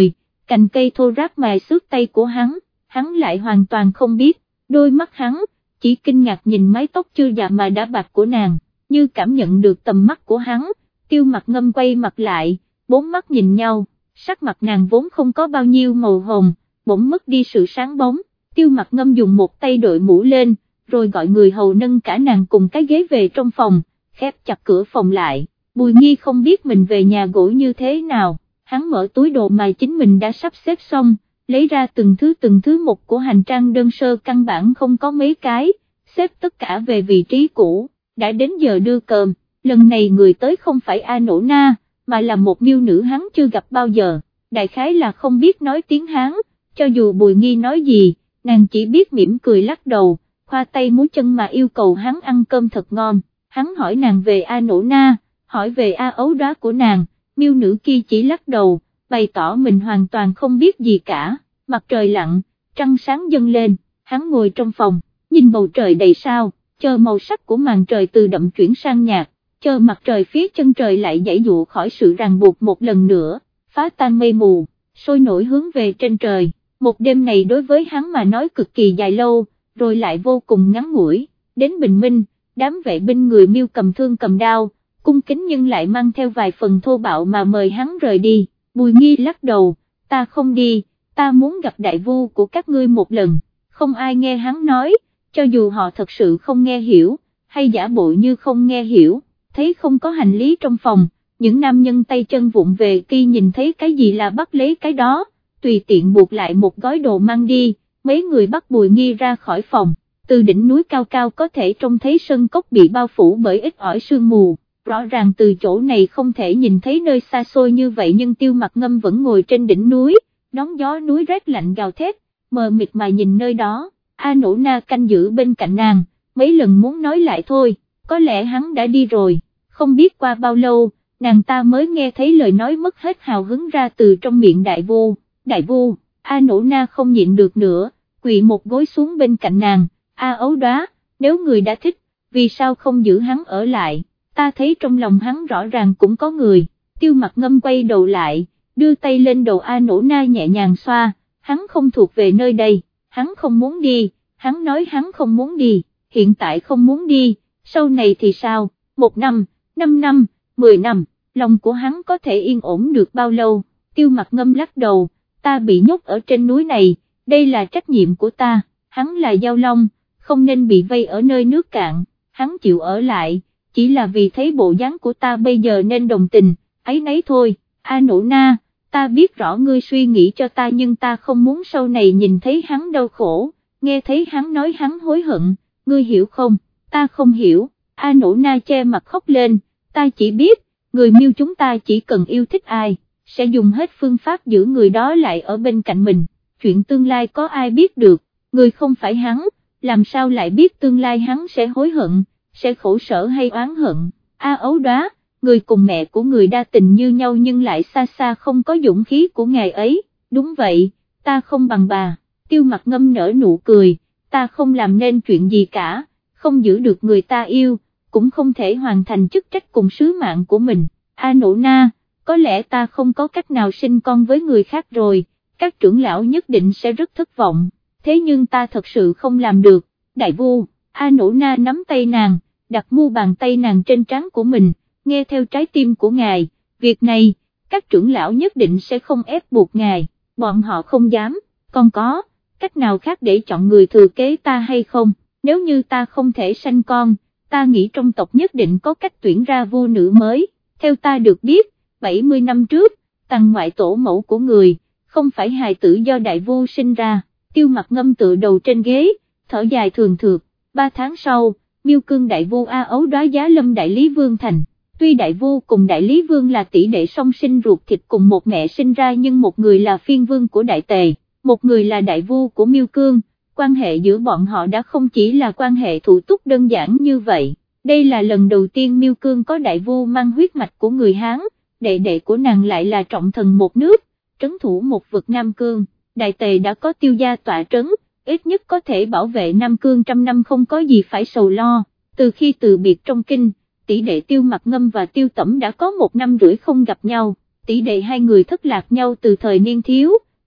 cành cây thô ráp mài xước tay của hắn lại hoàn toàn không biết, đôi mắt hắn chỉ kinh ngạc nhìn mái tóc chưa già mà đã bạc của nàng, như cảm nhận được tầm mắt của hắn, Tiêu Mặc Ngâm quay mặt lại, bốn mắt nhìn nhau, sắc mặt nàng vốn không có bao nhiêu màu hồng, bỗng mất đi sự sáng bóng, Tiêu Mặc Ngâm dùng một tay đội mũ lên, rồi gọi người hầu nâng cả nàng cùng cái ghế về trong phòng, khép chặt cửa phòng lại. Bùi Nghi không biết mình về nhà gỗ như thế nào, hắn mở túi đồ mà chính mình đã sắp xếp xong, lấy ra từng thứ một của hành trang đơn sơ căn bản không có mấy cái, xếp tất cả về vị trí cũ, đã đến giờ đưa cơm, lần này người tới không phải A Nỗ Na, mà là một miêu nữ hắn chưa gặp bao giờ, đại khái là không biết nói tiếng Hán, cho dù Bùi Nghi nói gì, nàng chỉ biết mỉm cười lắc đầu, khoa tay múa chân mà yêu cầu hắn ăn cơm thật ngon, hắn hỏi nàng về A Nỗ Na, hỏi về A Ấu Đóa của nàng, miêu nữ kia chỉ lắc đầu, bày tỏ mình hoàn toàn không biết gì cả, mặt trời lặn, trăng sáng dâng lên, hắn ngồi trong phòng, nhìn bầu trời đầy sao, chờ màu sắc của màn trời từ đậm chuyển sang nhạt, chờ mặt trời phía chân trời lại giãy dụ khỏi sự ràng buộc một lần nữa, phá tan mây mù, sôi nổi hướng về trên trời, một đêm này đối với hắn mà nói cực kỳ dài lâu, rồi lại vô cùng ngắn ngủi, đến bình minh, đám vệ binh người miêu cầm thương cầm đao, cung kính nhưng lại mang theo vài phần thô bạo mà mời hắn rời đi, Bùi Nghi lắc đầu, ta không đi, ta muốn gặp đại vu của các ngươi một lần, không ai nghe hắn nói, cho dù họ thật sự không nghe hiểu, hay giả bộ như không nghe hiểu, thấy không có hành lý trong phòng, những nam nhân tay chân vụng về khi nhìn thấy cái gì là bắt lấy cái đó, tùy tiện buộc lại một gói đồ mang đi, mấy người bắt Bùi Nghi ra khỏi phòng, từ đỉnh núi cao cao có thể trông thấy sân cốc bị bao phủ bởi ít ỏi sương mù. Rõ ràng từ chỗ này không thể nhìn thấy nơi xa xôi như vậy nhưng Tiêu Mặc Ngâm vẫn ngồi trên đỉnh núi, đón gió núi rét lạnh gào thét, mờ mịt mà nhìn nơi đó, A Nỗ Na canh giữ bên cạnh nàng, mấy lần muốn nói lại thôi, có lẽ hắn đã đi rồi, không biết qua bao lâu, nàng ta mới nghe thấy lời nói mất hết hào hứng ra từ trong miệng đại vu, A Nỗ Na không nhịn được nữa, quỳ một gối xuống bên cạnh nàng, A Ấu Đóa, nếu người đã thích, vì sao không giữ hắn ở lại? Ta thấy trong lòng hắn rõ ràng cũng có người, Tiêu Mặc Ngâm quay đầu lại, đưa tay lên đầu A Nỗ Na nhẹ nhàng xoa, hắn không thuộc về nơi đây, hắn không muốn đi, hắn nói hắn không muốn đi, hiện tại không muốn đi, sau này thì sao, 1 năm, 5 năm, 10 năm, lòng của hắn có thể yên ổn được bao lâu, Tiêu Mặc Ngâm lắc đầu, ta bị nhốt ở trên núi này, đây là trách nhiệm của ta, hắn là Giao Long, không nên bị vây ở nơi nước cạn, hắn chịu ở lại, chỉ là vì thấy bộ dáng của ta bây giờ nên đồng tình, ấy nấy thôi, A Nỗ Na, ta biết rõ ngươi suy nghĩ cho ta nhưng ta không muốn sau này nhìn thấy hắn đau khổ, nghe thấy hắn nói hắn hối hận, ngươi hiểu không, ta không hiểu, A Nỗ Na che mặt khóc lên, ta chỉ biết, người miêu chúng ta chỉ cần yêu thích ai, sẽ dùng hết phương pháp giữ người đó lại ở bên cạnh mình, chuyện tương lai có ai biết được, người không phải hắn, làm sao lại biết tương lai hắn sẽ hối hận, sẽ khổ sở hay oán hận, A Ấu Đóa, người cùng mẹ của người đa tình như nhau nhưng lại xa xa không có dũng khí của ngày ấy, đúng vậy, ta không bằng bà, Tiêu Mặc Ngâm nở nụ cười, ta không làm nên chuyện gì cả, không giữ được người ta yêu, cũng không thể hoàn thành chức trách cùng sứ mạng của mình, A Nỗ Na, có lẽ ta không có cách nào sinh con với người khác rồi, các trưởng lão nhất định sẽ rất thất vọng, thế nhưng ta thật sự không làm được, đại vu, A Nỗ Na nắm tay nàng, đặt mu bàn tay nàng trên trán của mình, nghe theo trái tim của ngài, việc này, các trưởng lão nhất định sẽ không ép buộc ngài, bọn họ không dám, còn có, cách nào khác để chọn người thừa kế ta hay không, nếu như ta không thể sanh con, ta nghĩ trong tộc nhất định có cách tuyển ra vua nữ mới, theo ta được biết, 70 năm trước, Tằng ngoại tổ mẫu của người, không phải hài tử do đại vu sinh ra, Tiêu Mặc Ngâm tựa đầu trên ghế, thở dài thường thượt, 3 tháng sau, Miêu Cương đại vu A Ấu Đóa giá lâm Đại Lý Vương thành. Tuy đại vu cùng Đại Lý Vương là tỷ đệ song sinh ruột thịt cùng một mẹ sinh ra nhưng một người là phiên vương của Đại Tề, một người là đại vu của Miêu Cương, quan hệ giữa bọn họ đã không chỉ là quan hệ thủ túc đơn giản như vậy, đây là lần đầu tiên Miêu Cương có đại vu mang huyết mạch của người Hán, đệ đệ của nàng lại là trọng thần một nước, trấn thủ một vực Nam Cương, Đại Tề đã có Tiêu gia tọa trấn, ít nhất có thể bảo vệ Nam Cương trăm năm không có gì phải sầu lo, từ khi từ biệt trong kinh, tỷ đệ Tiêu Mặc Ngâm và Tiêu Tẩm đã có 1 năm rưỡi không gặp nhau, tỷ đệ hai người thất lạc nhau từ thời niên thiếu,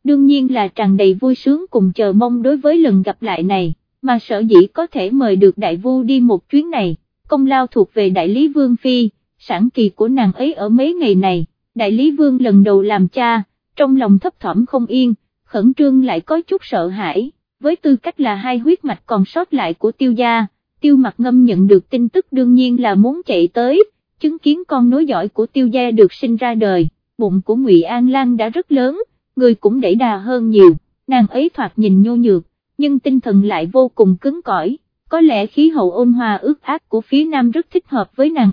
đương nhiên là tràn đầy vui sướng cùng chờ mong đối với lần gặp lại này, mà sở dĩ có thể mời được đại vu đi một chuyến này, công lao thuộc về đại lý vương phi, sản kỳ của nàng ấy ở mấy ngày này. Đại lý vương lần đầu làm cha, trong lòng thấp thỏm không yên, khẩn trương lại có chút sợ hãi, với tư cách là hai huyết mạch còn sót lại của Tiêu gia, Tiêu Mặc Ngâm nhận được tin tức đương nhiên là muốn chạy tới, chứng kiến con nối dõi của Tiêu gia được sinh ra đời. Bụng của Ngụy An Lan đã rất lớn, người cũng đẩy đà hơn nhiều, nàng ấy thoạt nhìn nhu nhược, nhưng tinh thần lại vô cùng cứng cỏi, có lẽ khí hậu ôn hòa ướt át của phía Nam rất thích hợp với nàng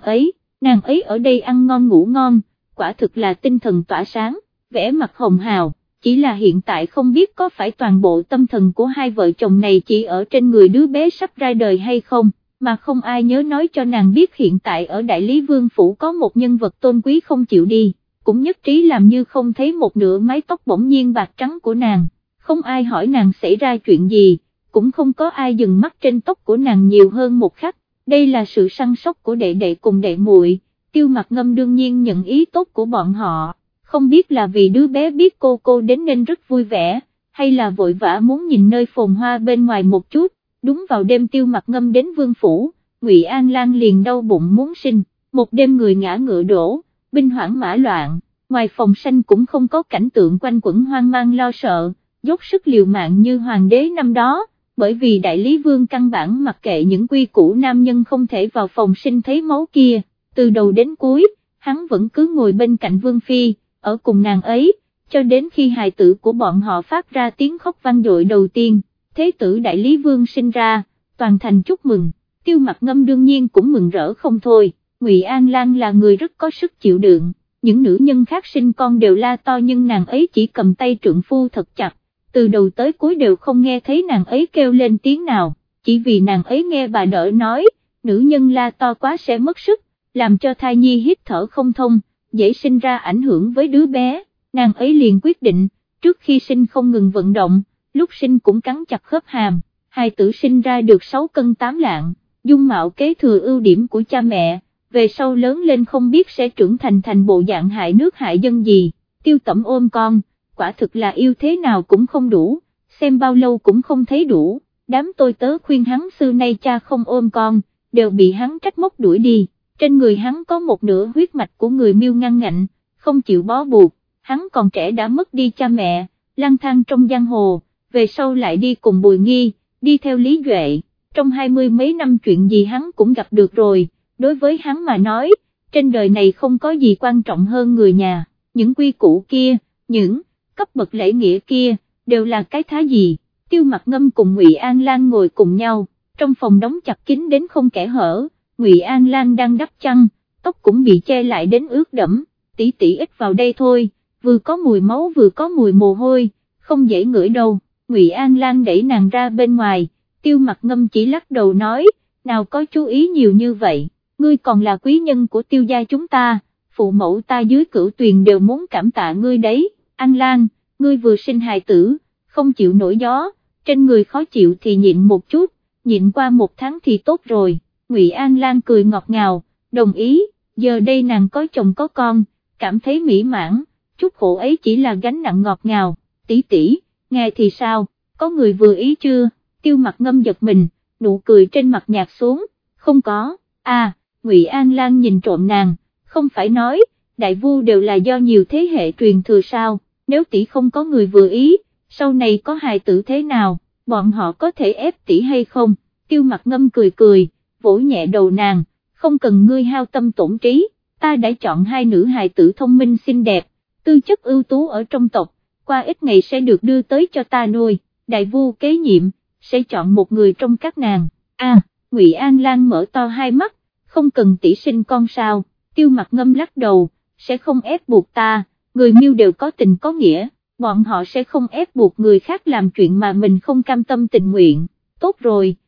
ấy ở đây ăn ngon ngủ ngon, quả thực là tinh thần tỏa sáng, vẻ mặt hồng hào, chỉ là hiện tại không biết có phải toàn bộ tâm thần của hai vợ chồng này chỉ ở trên người đứa bé sắp ra đời hay không, mà không ai nhớ nói cho nàng biết hiện tại ở Đại Lý Vương Phủ có một nhân vật tôn quý không chịu đi, cũng nhất trí làm như không thấy một nửa mái tóc bỗng nhiên bạc trắng của nàng, không ai hỏi nàng xảy ra chuyện gì, cũng không có ai dừng mắt trên tóc của nàng nhiều hơn một khắc, đây là sự săn sóc của đệ đệ cùng đệ muội. Tiêu Mặc Ngâm đương nhiên nhận ý tốt của bọn họ, không biết là vì đứa bé biết cô đến nên rất vui vẻ, hay là vội vã muốn nhìn nơi phồn hoa bên ngoài một chút. Đúng vào đêm Tiêu Mặc Ngâm đến Vương Phủ, Ngụy An Lan liền đau bụng muốn sinh, một đêm người ngã ngựa đổ, binh hoảng mã loạn, ngoài phòng sanh cũng không có cảnh tượng quanh quẩn hoang mang lo sợ, dốc sức liều mạng như hoàng đế năm đó, bởi vì Đại Lý Vương căn bản mặc kệ những quy củ nam nhân không thể vào phòng sinh thấy máu kia. Từ đầu đến cuối, hắn vẫn cứ ngồi bên cạnh Vương Phi, ở cùng nàng ấy, cho đến khi hài tử của bọn họ phát ra tiếng khóc vang dội đầu tiên, thế tử Đại Lý Vương sinh ra, toàn thành chúc mừng, Tiêu Mặc Ngâm đương nhiên cũng mừng rỡ không thôi. Ngụy An Lan là người rất có sức chịu đựng, những nữ nhân khác sinh con đều la to nhưng nàng ấy chỉ cầm tay trượng phu thật chặt, từ đầu tới cuối đều không nghe thấy nàng ấy kêu lên tiếng nào, chỉ vì nàng ấy nghe bà đỡ nói, nữ nhân la to quá sẽ mất sức, làm cho thai nhi hít thở không thông, dễ sinh ra ảnh hưởng với đứa bé, nàng ấy liền quyết định, trước khi sinh không ngừng vận động, lúc sinh cũng cắn chặt khớp hàm, hài tử sinh ra được 6 cân 8 lạng, dung mạo kế thừa ưu điểm của cha mẹ, về sau lớn lên không biết sẽ trưởng thành bộ dạng hại nước hại dân gì. Tiêu Tẩm ôm con, quả thực là yêu thế nào cũng không đủ, xem bao lâu cũng không thấy đủ, đám tôi tớ khuyên hắn xưa nay cha không ôm con, đều bị hắn trách móc đuổi đi. Trên người hắn có một nửa huyết mạch của người Miêu ngăn ngạnh, không chịu bó buộc, hắn còn trẻ đã mất đi cha mẹ, lang thang trong giang hồ, về sau lại đi cùng Bùi Nghi, đi theo Lý Duệ, trong 20 mấy năm chuyện gì hắn cũng gặp được rồi, đối với hắn mà nói, trên đời này không có gì quan trọng hơn người nhà, những quy củ kia, những cấp bậc lễ nghĩa kia, đều là cái thá gì. Tiêu Mặc Ngâm cùng Ngụy An Lan ngồi cùng nhau, trong phòng đóng chặt kín đến không kẽ hở. Ngụy An Lan đang đắp chăn, tóc cũng bị che lại đến ướt đẫm, tỷ tỷ ít vào đây thôi, vừa có mùi máu vừa có mùi mồ hôi, không dễ ngửi đâu. Ngụy An Lan đẩy nàng ra bên ngoài, Tiêu Mặc Ngâm chỉ lắc đầu nói, nào có chú ý nhiều như vậy, ngươi còn là quý nhân của Tiêu gia chúng ta, phụ mẫu ta dưới Cửu Tuyền đều muốn cảm tạ ngươi đấy. An Lan, ngươi vừa sinh hài tử, không chịu nổi gió, trên người khó chịu thì nhịn một chút, nhịn qua 1 tháng thì tốt rồi. Ngụy An Lan cười ngọt ngào, đồng ý, giờ đây nàng có chồng có con, cảm thấy mỹ mãn, chút khổ ấy chỉ là gánh nặng ngọt ngào. Tỷ tỷ, nghe thì sao, có người vừa ý chưa? Tiêu Mặc Ngâm giật mình, nụ cười trên mặt nhạt xuống, không có. Ngụy An Lan nhìn trộm nàng, không phải nói, đại vu đều là do nhiều thế hệ truyền thừa sao, nếu tỷ không có người vừa ý, sau này có hài tử thế nào, bọn họ có thể ép tỷ hay không? Tiêu Mặc Ngâm cười, vỗ nhẹ đầu nàng, không cần ngươi hao tâm tổn trí, ta đã chọn 2 nữ hài tử thông minh xinh đẹp, tư chất ưu tú ở trong tộc, qua ít ngày sẽ được đưa tới cho ta nuôi, đại vu kế nhiệm, sẽ chọn một người trong các nàng. Ngụy An Lan mở to hai mắt, không cần tỷ sinh con sao? Tiêu Mặc Ngâm lắc đầu, sẽ không ép buộc ta, người Miêu đều có tình có nghĩa, bọn họ sẽ không ép buộc người khác làm chuyện mà mình không cam tâm tình nguyện. Tốt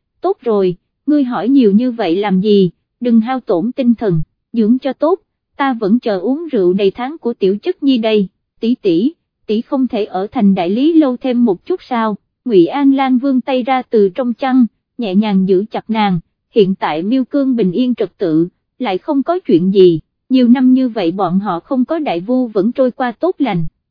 rồi, ngươi hỏi nhiều như vậy làm gì, đừng hao tổn tinh thần, dưỡng cho tốt, ta vẫn chờ uống rượu đầy tháng của tiểu chất nhi đây. Tỷ không thể ở thành Đại Lý lâu thêm một chút sao? Ngụy An Lan vươn tay ra từ trong chăn, nhẹ nhàng giữ chặt nàng, hiện tại Miêu Cương bình yên trật tự, lại không có chuyện gì, nhiều năm như vậy bọn họ không có đại vu vẫn trôi qua tốt lành,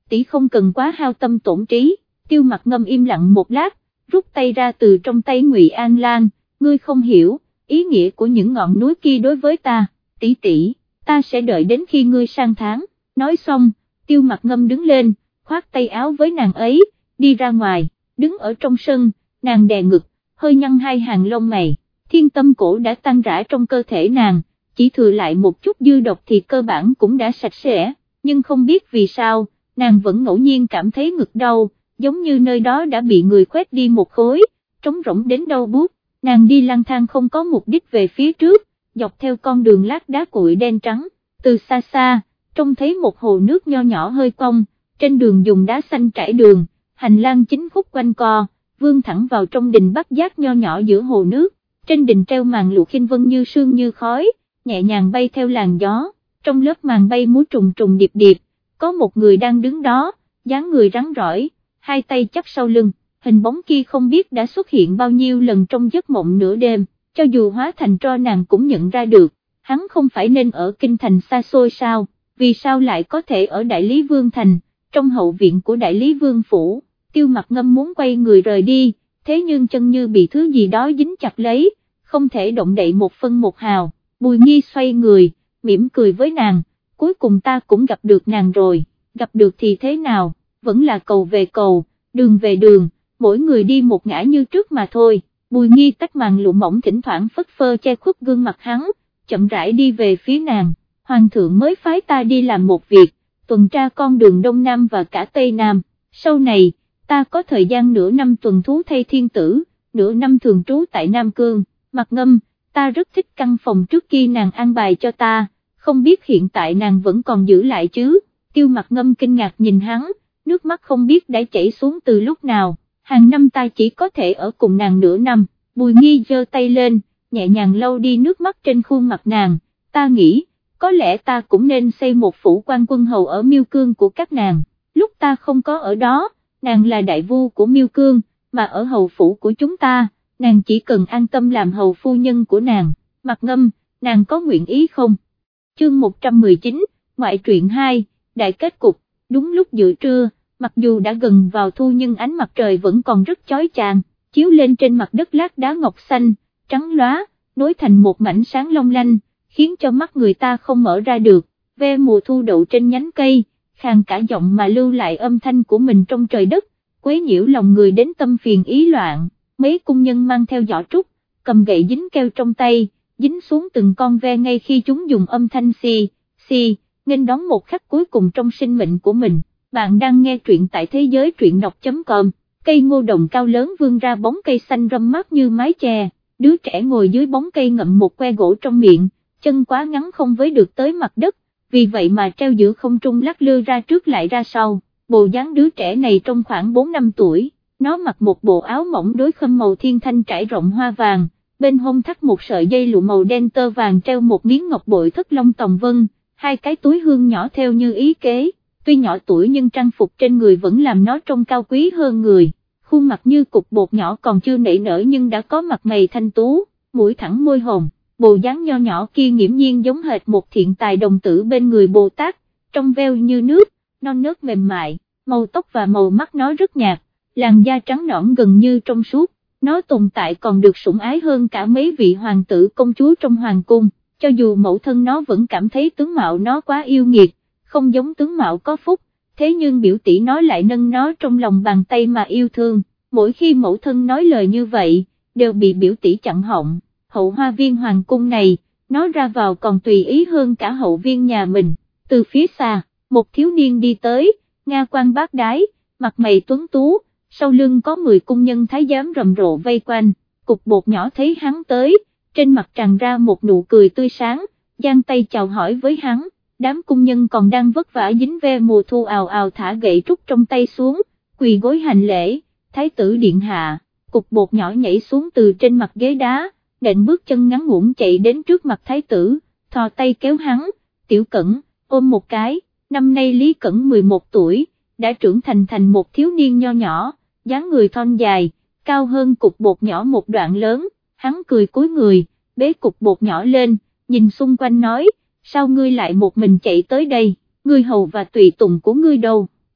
tỷ không cần quá hao tâm tổn trí. Tiêu Mặc Ngâm im lặng một lát, rút tay ra từ trong tay Ngụy An Lan, ngươi không hiểu ý nghĩa của những ngọn núi kia đối với ta, tỷ tỷ, ta sẽ đợi đến khi ngươi sang tháng. Nói xong, Tiêu Mặc Ngâm đứng lên, khoác tay áo với nàng ấy, đi ra ngoài, đứng ở trong sân, nàng đè ngực, hơi nhăn hai hàng lông mày, thiên tâm cổ đã tan rã trong cơ thể nàng, chỉ thừa lại một chút dư độc thì cơ bản cũng đã sạch sẽ, nhưng không biết vì sao, nàng vẫn ngẫu nhiên cảm thấy ngực đau, giống như nơi đó đã bị người khoét đi một khối, trống rỗng đến đau buốt. Nàng đi lang thang không có mục đích về phía trước, dọc theo con đường lát đá cuội đen trắng, từ xa xa, trông thấy một hồ nước nho nhỏ hơi cong, trên đường dùng đá xanh trải đường, hành lang chính khúc quanh co, vươn thẳng vào trong đình Bắc Giác nho nhỏ giữa hồ nước, trên đình treo màn lụa khinh vân như sương như khói, nhẹ nhàng bay theo làn gió, trong lớp màn bay múa trùng trùng điệp điệp, có một người đang đứng đó, dáng người rắn rỏi, hai tay chắp sau lưng. Hình bóng kia không biết đã xuất hiện bao nhiêu lần trong giấc mộng nửa đêm, cho dù hóa thành tro nàng cũng nhận ra được, hắn không phải nên ở kinh thành xa xôi sao, vì sao lại có thể ở Đại Lý Vương Thành, trong hậu viện của Đại Lý Vương Phủ. Tiêu Mặc Ngâm muốn quay người rời đi, thế nhưng chân như bị thứ gì đó dính chặt lấy, không thể động đậy một phân một hào. Bùi Nghi xoay người, mỉm cười với nàng, cuối cùng ta cũng gặp được nàng rồi, gặp được thì thế nào, vẫn là cầu về cầu, đường về đường, mỗi người đi một ngã như trước mà thôi. Bùi Nghi tách màn lụa mỏng thỉnh thoảng phất phơ che khuất gương mặt hắn, chậm rãi đi về phía nàng. Hoàng thượng mới phái ta đi làm một việc, tuần tra con đường Đông Nam và cả Tây Nam, sau này, ta có thời gian nửa năm tuần thú thay thiên tử, nửa năm thường trú tại Nam Cương. Mặc Ngâm, ta rất thích căn phòng trước kia nàng an bài cho ta, không biết hiện tại nàng vẫn còn giữ lại chứ. Tiêu Mặc Ngâm kinh ngạc nhìn hắn, nước mắt không biết đã chảy xuống từ lúc nào. Hàng năm ta chỉ có thể ở cùng nàng nửa năm. Bùi Nghi giơ tay lên, nhẹ nhàng lau đi nước mắt trên khuôn mặt nàng, ta nghĩ, có lẽ ta cũng nên xây một phủ quan quân hầu ở Miêu Cương của các nàng, lúc ta không có ở đó, nàng là đại vu của Miêu Cương, mà ở hầu phủ của chúng ta, nàng chỉ cần an tâm làm hầu phu nhân của nàng. Mặc Ngâm, nàng có nguyện ý không? Chương 119, ngoại truyện 2, đại kết cục. Đúng lúc giữa trưa, mặc dù đã gần vào thu nhưng ánh mặt trời vẫn còn rất chói chang, chiếu lên trên mặt đất lát đá ngọc xanh, trắng lóa, nối thành một mảnh sáng long lanh, khiến cho mắt người ta không mở ra được. Ve mùa thu đậu trên nhánh cây, khàn cả giọng mà lưu lại âm thanh của mình trong trời đất, quấy nhiễu lòng người đến tâm phiền ý loạn. Mấy cung nhân mang theo giỏ trúc, cầm gậy dính keo trong tay, dính xuống từng con ve ngay khi chúng dùng âm thanh xì, xì, nghênh đón một khắc cuối cùng trong sinh mệnh của mình. Bạn đang nghe truyện tại thế giới truyện đọc.com, cây ngô đồng cao lớn vươn ra bóng cây xanh râm mát như mái che, đứa trẻ ngồi dưới bóng cây ngậm một que gỗ trong miệng, chân quá ngắn không với được tới mặt đất, vì vậy mà treo giữa không trung lắc lư ra trước lại ra sau. Bộ dáng đứa trẻ này trong khoảng 4 năm tuổi, nó mặc một bộ áo mỏng đối khâm màu thiên thanh trải rộng hoa vàng, bên hông thắt một sợi dây lụa màu đen tơ vàng treo một miếng ngọc bội thất long tòng vân, hai cái túi hương nhỏ theo như ý kế. Tuy nhỏ tuổi nhưng trang phục trên người vẫn làm nó trông cao quý hơn người, khuôn mặt như cục bột nhỏ còn chưa nảy nở nhưng đã có mặt mày thanh tú, mũi thẳng môi hồng, bộ dáng nho nhỏ kia nghiễm nhiên giống hệt một thiện tài đồng tử bên người Bồ Tát, trong veo như nước, non nớt mềm mại, màu tóc và màu mắt nó rất nhạt, làn da trắng nõn gần như trong suốt, nó tồn tại còn được sủng ái hơn cả mấy vị hoàng tử công chúa trong hoàng cung, cho dù mẫu thân nó vẫn cảm thấy tướng mạo nó quá yêu nghiệt, không giống tướng mạo có phúc, thế nhưng biểu tỷ nó lại nâng nó trong lòng bàn tay mà yêu thương, mỗi khi mẫu thân nói lời như vậy, đều bị biểu tỷ chặn họng. Hậu hoa viên hoàng cung này, nó ra vào còn tùy ý hơn cả hậu viên nhà mình. Từ phía xa, một thiếu niên đi tới, nga quan bát đái, mặt mày tuấn tú, sau lưng có 10 cung nhân thái giám rầm rộ vây quanh. Cục bột nhỏ thấy hắn tới, trên mặt tràn ra một nụ cười tươi sáng, giang tay chào hỏi với hắn. Đám cung nhân còn đang vất vả dính ve mùa thu ào ào thả gậy trúc trong tay xuống, quỳ gối hành lễ. Thái tử điện hạ. Cục bột nhỏ nhảy xuống từ trên mặt ghế đá, nện bước chân ngắn ngủn chạy đến trước mặt thái tử, thò tay kéo hắn. Tiểu Cẩn, ôm một cái. Năm nay Lý Cẩn 11 tuổi, đã trưởng thành một thiếu niên nho nhỏ, dáng người thon dài, cao hơn cục bột nhỏ một đoạn lớn. Hắn cười cúi người, bế cục bột nhỏ lên, nhìn xung quanh nói, sao ngươi lại một mình chạy tới đây, ngươi hầu và tùy tùng của ngươi đâu?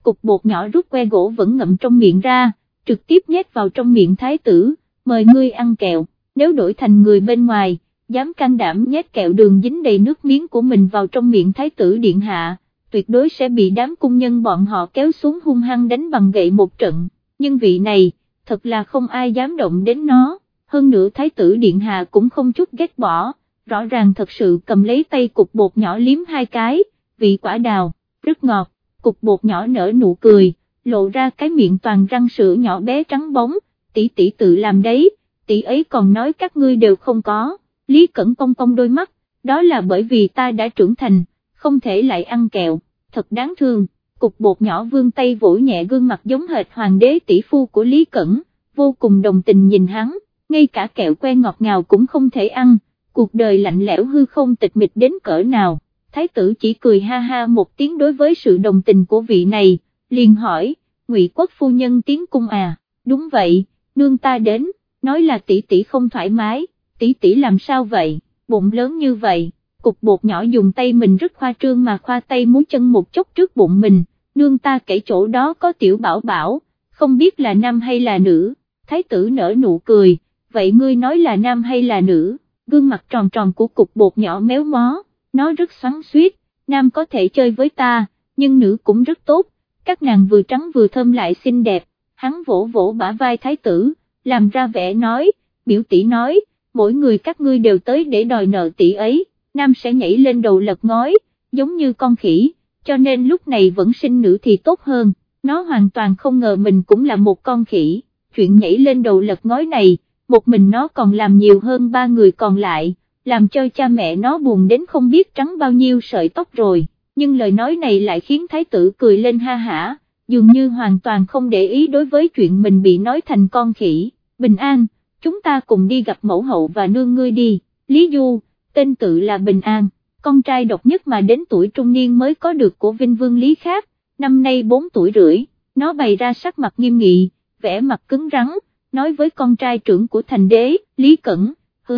cục bột nhỏ rút que gỗ vẫn ngậm trong miệng ra, trực tiếp nhét vào trong miệng thái tử, mời ngươi ăn kẹo, nếu đổi thành người bên ngoài, dám can đảm nhét kẹo đường dính đầy nước miếng của mình vào trong miệng thái tử điện hạ, tuyệt đối sẽ bị đám cung nhân bọn họ kéo xuống hung hăng đánh bằng gậy một trận, nhưng vị này, thật là không ai dám động đến nó, hơn nữa thái tử điện hạ cũng không chút ghét bỏ, rõ ràng thật sự cầm lấy tay cục bột nhỏ liếm hai cái, vị quả đào, rất ngọt, cục bột nhỏ nở nụ cười, lộ ra cái miệng toàn răng sữa nhỏ bé trắng bóng, tỷ tỷ tự làm đấy, tỷ ấy còn nói các ngươi đều không có, Lý Cẩn cong cong đôi mắt, đó là bởi vì ta đã trưởng thành, không thể lại ăn kẹo, thật đáng thương, cục bột nhỏ vươn tay vỗ nhẹ gương mặt giống hệt hoàng đế tỷ phu của Lý Cẩn, vô cùng đồng tình nhìn hắn, ngay cả kẹo que ngọt ngào cũng không thể ăn, cuộc đời lạnh lẽo hư không tịch mịch đến cỡ nào, thái tử chỉ cười ha ha một tiếng đối với sự đồng tình của vị này, liền hỏi, Ngụy Quốc phu nhân tiến cung à, đúng vậy, nương ta đến, nói là tỷ tỷ không thoải mái, tỷ tỷ làm sao vậy, bụng lớn như vậy, cục bột nhỏ dùng tay mình rất khoa trương mà khoa tay múa chân một chốc trước bụng mình, nương ta kể chỗ đó có tiểu bảo bảo, không biết là nam hay là nữ, thái tử nở nụ cười, vậy ngươi nói là nam hay là nữ, gương mặt tròn tròn của cục bột nhỏ méo mó, nó rất xoắn xuýt, nam có thể chơi với ta, nhưng nữ cũng rất tốt, các nàng vừa trắng vừa thơm lại xinh đẹp, hắn vỗ vỗ bả vai thái tử, làm ra vẻ nói, biểu tỷ nói, mỗi người các ngươi đều tới để đòi nợ tỷ ấy, nam sẽ nhảy lên đầu lật ngói, giống như con khỉ, cho nên lúc này vẫn sinh nữ thì tốt hơn, nó hoàn toàn không ngờ mình cũng là một con khỉ, chuyện nhảy lên đầu lật ngói này, một mình nó còn làm nhiều hơn ba người còn lại, làm cho cha mẹ nó buồn đến không biết trắng bao nhiêu sợi tóc rồi, nhưng lời nói này lại khiến thái tử cười lên ha hả, dường như hoàn toàn không để ý đối với chuyện mình bị nói thành con khỉ, Bình An, chúng ta cùng đi gặp mẫu hậu và nương ngươi đi, Lý Du, tên tự là Bình An, con trai độc nhất mà đến tuổi trung niên mới có được của Vinh Vương Lý Khác, năm nay 4 tuổi rưỡi, nó bày ra sắc mặt nghiêm nghị, vẻ mặt cứng rắn, nói với con trai trưởng của thành đế, Lý Cẩn,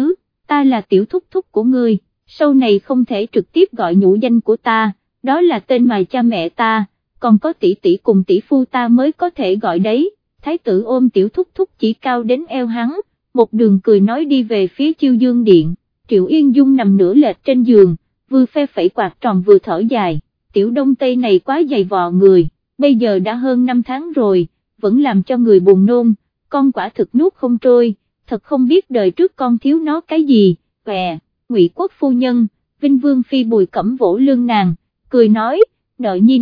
ta là tiểu thúc thúc của ngươi, sau này không thể trực tiếp gọi nhũ danh của ta, đó là tên mà cha mẹ ta, còn có tỷ tỷ cùng tỷ phu ta mới có thể gọi đấy, thái tử ôm tiểu thúc thúc chỉ cao đến eo hắn, một đường cười nói đi về phía Chiêu Dương Điện, Triệu Yên Dung nằm nửa lệch trên giường, vừa phe phẩy quạt tròn vừa thở dài, tiểu đông tây này quá dày vò người, bây giờ đã hơn 5 tháng rồi, vẫn làm cho người buồn nôn, con quả thực nuốt không trôi, thật không biết đời trước con thiếu nó cái gì, Ngụy Quốc phu nhân, Vinh Vương Phi Bùi Cẩm vỗ lưng nàng, cười nói, nợ nhi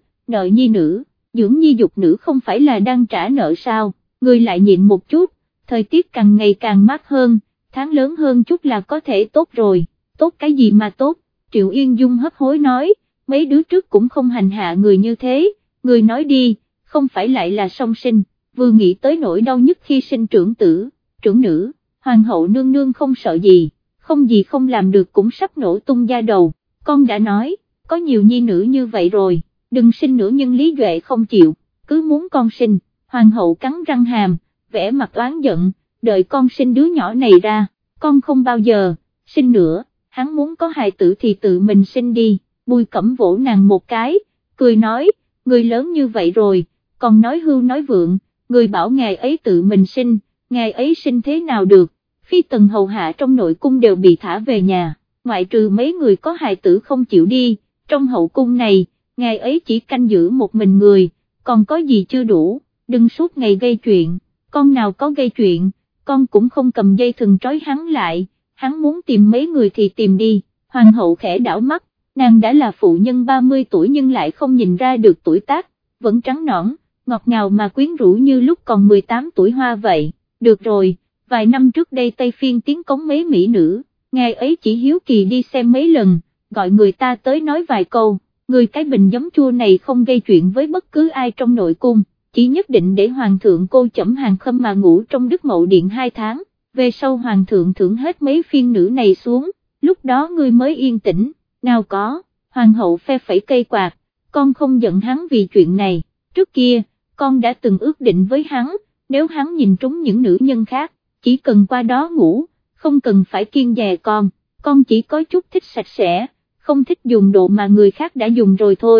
nữ, dưỡng nhi dục nữ không phải là đang trả nợ sao, người lại nhịn một chút, thời tiết càng ngày càng mát hơn, tháng lớn hơn chút là có thể tốt rồi, tốt cái gì mà tốt, Triệu Yên Dung hấp hối nói, mấy đứa trước cũng không hành hạ người như thế, người nói đi, không phải lại là song sinh, vừa nghĩ tới nỗi đau nhất khi sinh trưởng tử, trưởng nữ, hoàng hậu nương nương không sợ gì không làm được cũng sắp nổ tung da đầu, con đã nói, có nhiều nhi nữ như vậy rồi, đừng sinh nữa nhưng Lý Duệ không chịu, cứ muốn con sinh, hoàng hậu cắn răng hàm, vẻ mặt oán giận, đợi con sinh đứa nhỏ này ra, con không bao giờ sinh nữa, hắn muốn có hài tử thì tự mình sinh đi, Bùi Cẩm vỗ nàng một cái, cười nói, người lớn như vậy rồi, còn nói hưu nói vượng, người bảo ngài ấy tự mình sinh, ngài ấy sinh thế nào được, phi tần hầu hạ trong nội cung đều bị thả về nhà, ngoại trừ mấy người có hài tử không chịu đi, trong hậu cung này, ngài ấy chỉ canh giữ một mình người, còn có gì chưa đủ, đừng suốt ngày gây chuyện, con nào có gây chuyện, con cũng không cầm dây thừng trói hắn lại, hắn muốn tìm mấy người thì tìm đi, hoàng hậu khẽ đảo mắt, nàng đã là phụ nhân 30 tuổi nhưng lại không nhìn ra được tuổi tác, vẫn trắng nõn, ngọt ngào mà quyến rũ như lúc còn 18 tuổi hoa vậy, được rồi, vài năm trước đây Tây Phiên tiến cống mấy mỹ nữ, ngày ấy chỉ hiếu kỳ đi xem mấy lần, gọi người ta tới nói vài câu, người cái bình giấm chua này không gây chuyện với bất cứ ai trong nội cung, chỉ nhất định để hoàng thượng cô chẩm hàng khâm mà ngủ trong Đức Mậu Điện 2 tháng, về sau hoàng thượng thưởng hết mấy phiên nữ này xuống, lúc đó ngươi mới yên tĩnh, nào có, hoàng hậu phe phẩy cây quạt, con không giận hắn vì chuyện này, trước kia, con đã từng ước định với hắn, nếu hắn nhìn trúng những nữ nhân khác, chỉ cần qua đó ngủ, không cần phải kiêng dè con chỉ có chút thích sạch sẽ, không thích dùng đồ mà người khác đã dùng rồi thôi,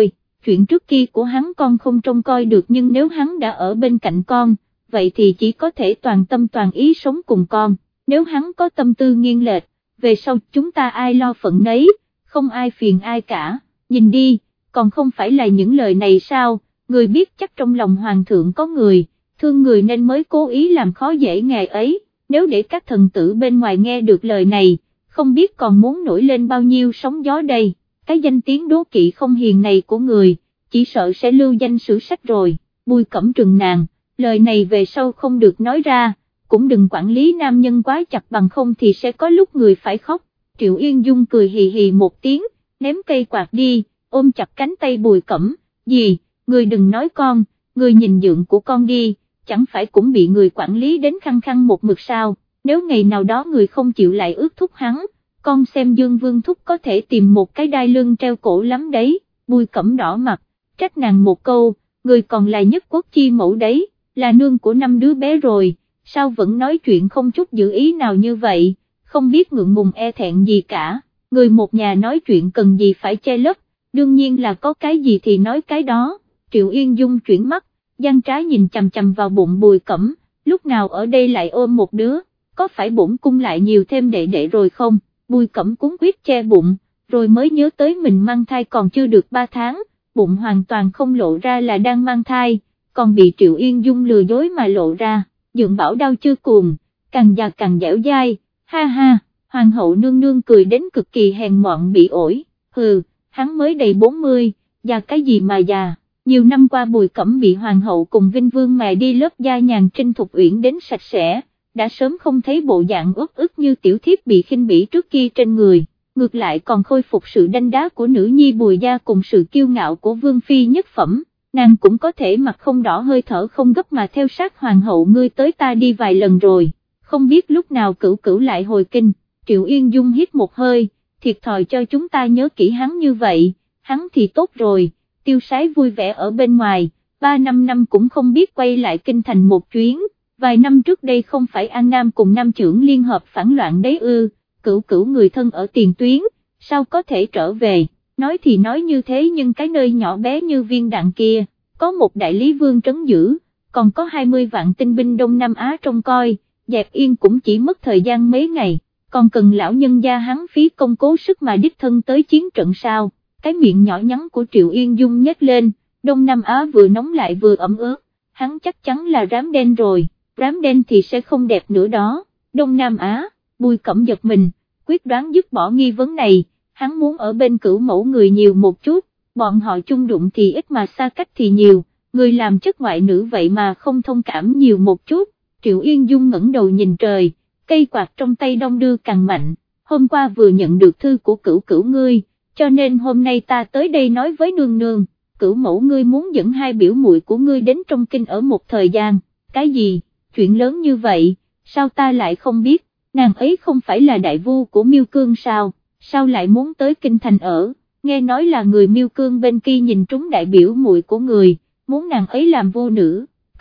chuyện trước kia của hắn con không trông coi được, nhưng nếu hắn đã ở bên cạnh con, vậy thì chỉ có thể toàn tâm toàn ý sống cùng con, nếu hắn có tâm tư nghiêng lệch, về sau chúng ta ai lo phận nấy, không ai phiền ai cả, nhìn đi, còn không phải là những lời này sao, người biết chắc trong lòng hoàng thượng có người, thương người nên mới cố ý làm khó dễ ngài ấy, nếu để các thần tử bên ngoài nghe được lời này, không biết còn muốn nổi lên bao nhiêu sóng gió đây, cái danh tiếng đố kỵ không hiền này của người, chỉ sợ sẽ lưu danh sử sách rồi, Bùi Cẩm trừng nàng, lời này về sau không được nói ra, cũng đừng quản lý nam nhân quá chặt bằng không thì sẽ có lúc người phải khóc, Triệu Yên Dung cười hì hì một tiếng, ném cây quạt đi, ôm chặt cánh tay Bùi Cẩm, gì, người đừng nói con, người nhìn dượng của con đi, chẳng phải cũng bị người quản lý đến khăng khăng một mực sao, nếu ngày nào đó người không chịu lại ước thúc hắn, con xem Dương Vương thúc có thể tìm một cái đai lưng treo cổ lắm đấy, Bùi Cẩm đỏ mặt, trách nàng một câu, người còn là nhất quốc chi mẫu đấy, là nương của 5 đứa bé rồi, sao vẫn nói chuyện không chút giữ ý nào như vậy, không biết ngượng ngùng e thẹn gì cả, người một nhà nói chuyện cần gì phải che lấp, đương nhiên là có cái gì thì nói cái đó, Triệu Yên Dung chuyển mắt, giang trái nhìn chằm chằm vào bụng Bùi Cẩm, lúc nào ở đây lại ôm một đứa, có phải bổn cung lại nhiều thêm đệ rồi không, Bùi Cẩm cuống quýt che bụng, rồi mới nhớ tới mình mang thai còn chưa được 3 tháng, bụng hoàn toàn không lộ ra là đang mang thai, còn bị Triệu Yên Dung lừa dối mà lộ ra, dượng bảo đau chưa cuồng, càng già càng dẻo dai, ha ha, hoàng hậu nương nương cười đến cực kỳ hèn mọn bị ổi, hừ, hắn mới đầy 40, già cái gì mà già. Nhiều năm qua Bùi Cẩm bị hoàng hậu cùng Vinh Vương mài đi lớp da nhàn Trinh Thục Uyển đến sạch sẽ, đã sớm không thấy bộ dạng uất ức như tiểu thiếp bị khinh bỉ trước kia trên người, ngược lại còn khôi phục sự đanh đá của nữ nhi Bùi gia cùng sự kiêu ngạo của Vương Phi nhất phẩm, nàng cũng có thể mặt không đỏ hơi thở không gấp mà theo sát hoàng hậu ngươi tới ta đi vài lần rồi, không biết lúc nào Cửu Cửu lại hồi kinh, Triệu Yên Dung hít một hơi, thiệt thòi cho chúng ta nhớ kỹ hắn như vậy, hắn thì tốt rồi. Tiêu Sái vui vẻ ở bên ngoài, 3-5 năm cũng không biết quay lại kinh thành một chuyến, vài năm trước đây không phải An Nam cùng Nam trưởng liên hợp phản loạn đấy ư, Cửu Cửu người thân ở tiền tuyến, sao có thể trở về, nói thì nói như thế nhưng cái nơi nhỏ bé như viên đạn kia, có một đại lý vương trấn giữ, còn có 20 vạn tinh binh Đông Nam Á trông coi, dẹp yên cũng chỉ mất thời gian mấy ngày, còn cần lão nhân gia hắn phí công cố sức mà đích thân tới chiến trận sao. Cái miệng nhỏ nhắn của Triệu Yên Dung nhếch lên, Đông Nam Á vừa nóng lại vừa ẩm ướt, hắn chắc chắn là rám đen rồi, rám đen thì sẽ không đẹp nữa đó, Đông Nam Á, Bùi Cẩm giật mình, quyết đoán dứt bỏ nghi vấn này, hắn muốn ở bên Cửu mẫu người nhiều một chút, bọn họ chung đụng thì ít mà xa cách thì nhiều, người làm chất ngoại nữ vậy mà không thông cảm nhiều một chút, Triệu Yên Dung ngẩng đầu nhìn trời, cây quạt trong tay đong đưa càng mạnh, hôm qua vừa nhận được thư của Cửu Cửu ngươi, cho nên hôm nay ta tới đây nói với nương nương, Cửu mẫu ngươi muốn dẫn 2 biểu muội của ngươi đến trong kinh ở một thời gian, cái gì, chuyện lớn như vậy, sao ta lại không biết, nàng ấy không phải là đại vu của Miêu Cương sao lại muốn tới kinh thành ở, nghe nói là người Miêu Cương bên kia nhìn trúng đại biểu muội của người, muốn nàng ấy làm vô nữ,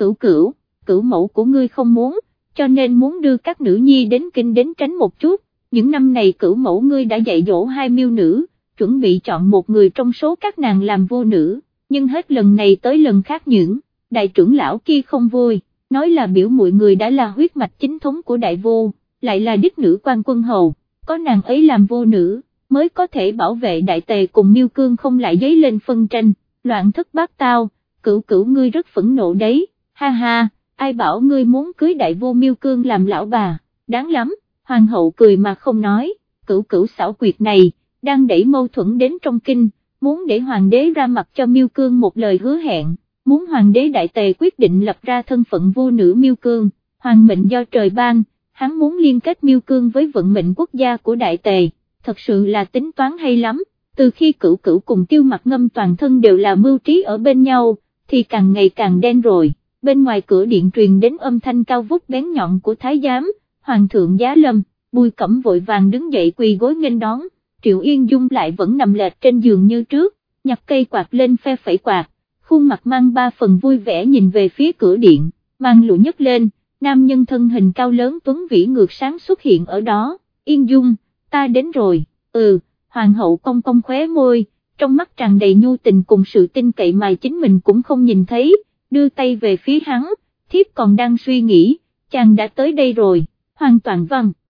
Cửu mẫu của ngươi không muốn, cho nên muốn đưa các nữ nhi đến kinh đến tránh một chút, những năm này Cửu mẫu ngươi đã dạy dỗ 2 miêu nữ, chuẩn bị chọn một người trong số các nàng làm vô nữ, nhưng hết lần này tới lần khác những, đại trưởng lão kia không vui, nói là biểu muội người đã là huyết mạch chính thống của đại vô, lại là đích nữ quan quân hầu, có nàng ấy làm vô nữ, mới có thể bảo vệ đại tề cùng Miêu Cương không lại dấy lên phân tranh, loạn thất bát tao, Cửu Cửu ngươi rất phẫn nộ đấy, ha ha, ai bảo ngươi muốn cưới đại vô Miêu Cương làm lão bà, đáng lắm, hoàng hậu cười mà không nói, Cửu Cửu xảo quyệt này, đang đẩy mâu thuẫn đến trong kinh, muốn để hoàng đế ra mặt cho Miêu Cương một lời hứa hẹn, muốn hoàng đế đại tề quyết định lập ra thân phận vô nữ Miêu Cương, hoàng mệnh do trời ban, hắn muốn liên kết Miêu Cương với vận mệnh quốc gia của đại tề, thật sự là tính toán hay lắm, từ khi Cửu Cửu cùng Tiêu Mặc Ngâm toàn thân đều là mưu trí ở bên nhau, thì càng ngày càng đen rồi, bên ngoài cửa điện truyền đến âm thanh cao vút bén nhọn của thái giám, hoàng thượng giá lâm, Bùi Cẩm vội vàng đứng dậy quỳ gối nghênh đón. Triệu Yên Dung lại vẫn nằm lệch trên giường như trước, nhặt cây quạt lên phe phẩy quạt, khuôn mặt mang 3 phần vui vẻ nhìn về phía cửa điện, mang lụa nhấc lên, nam nhân thân hình cao lớn tuấn vĩ ngược sáng xuất hiện ở đó, Yên Dung, ta đến rồi, hoàng hậu cong cong khóe môi, trong mắt tràn đầy nhu tình cùng sự tin cậy mà chính mình cũng không nhìn thấy, đưa tay về phía hắn, thiếp còn đang suy nghĩ, chàng đã tới đây rồi, hoàn toàn vâng.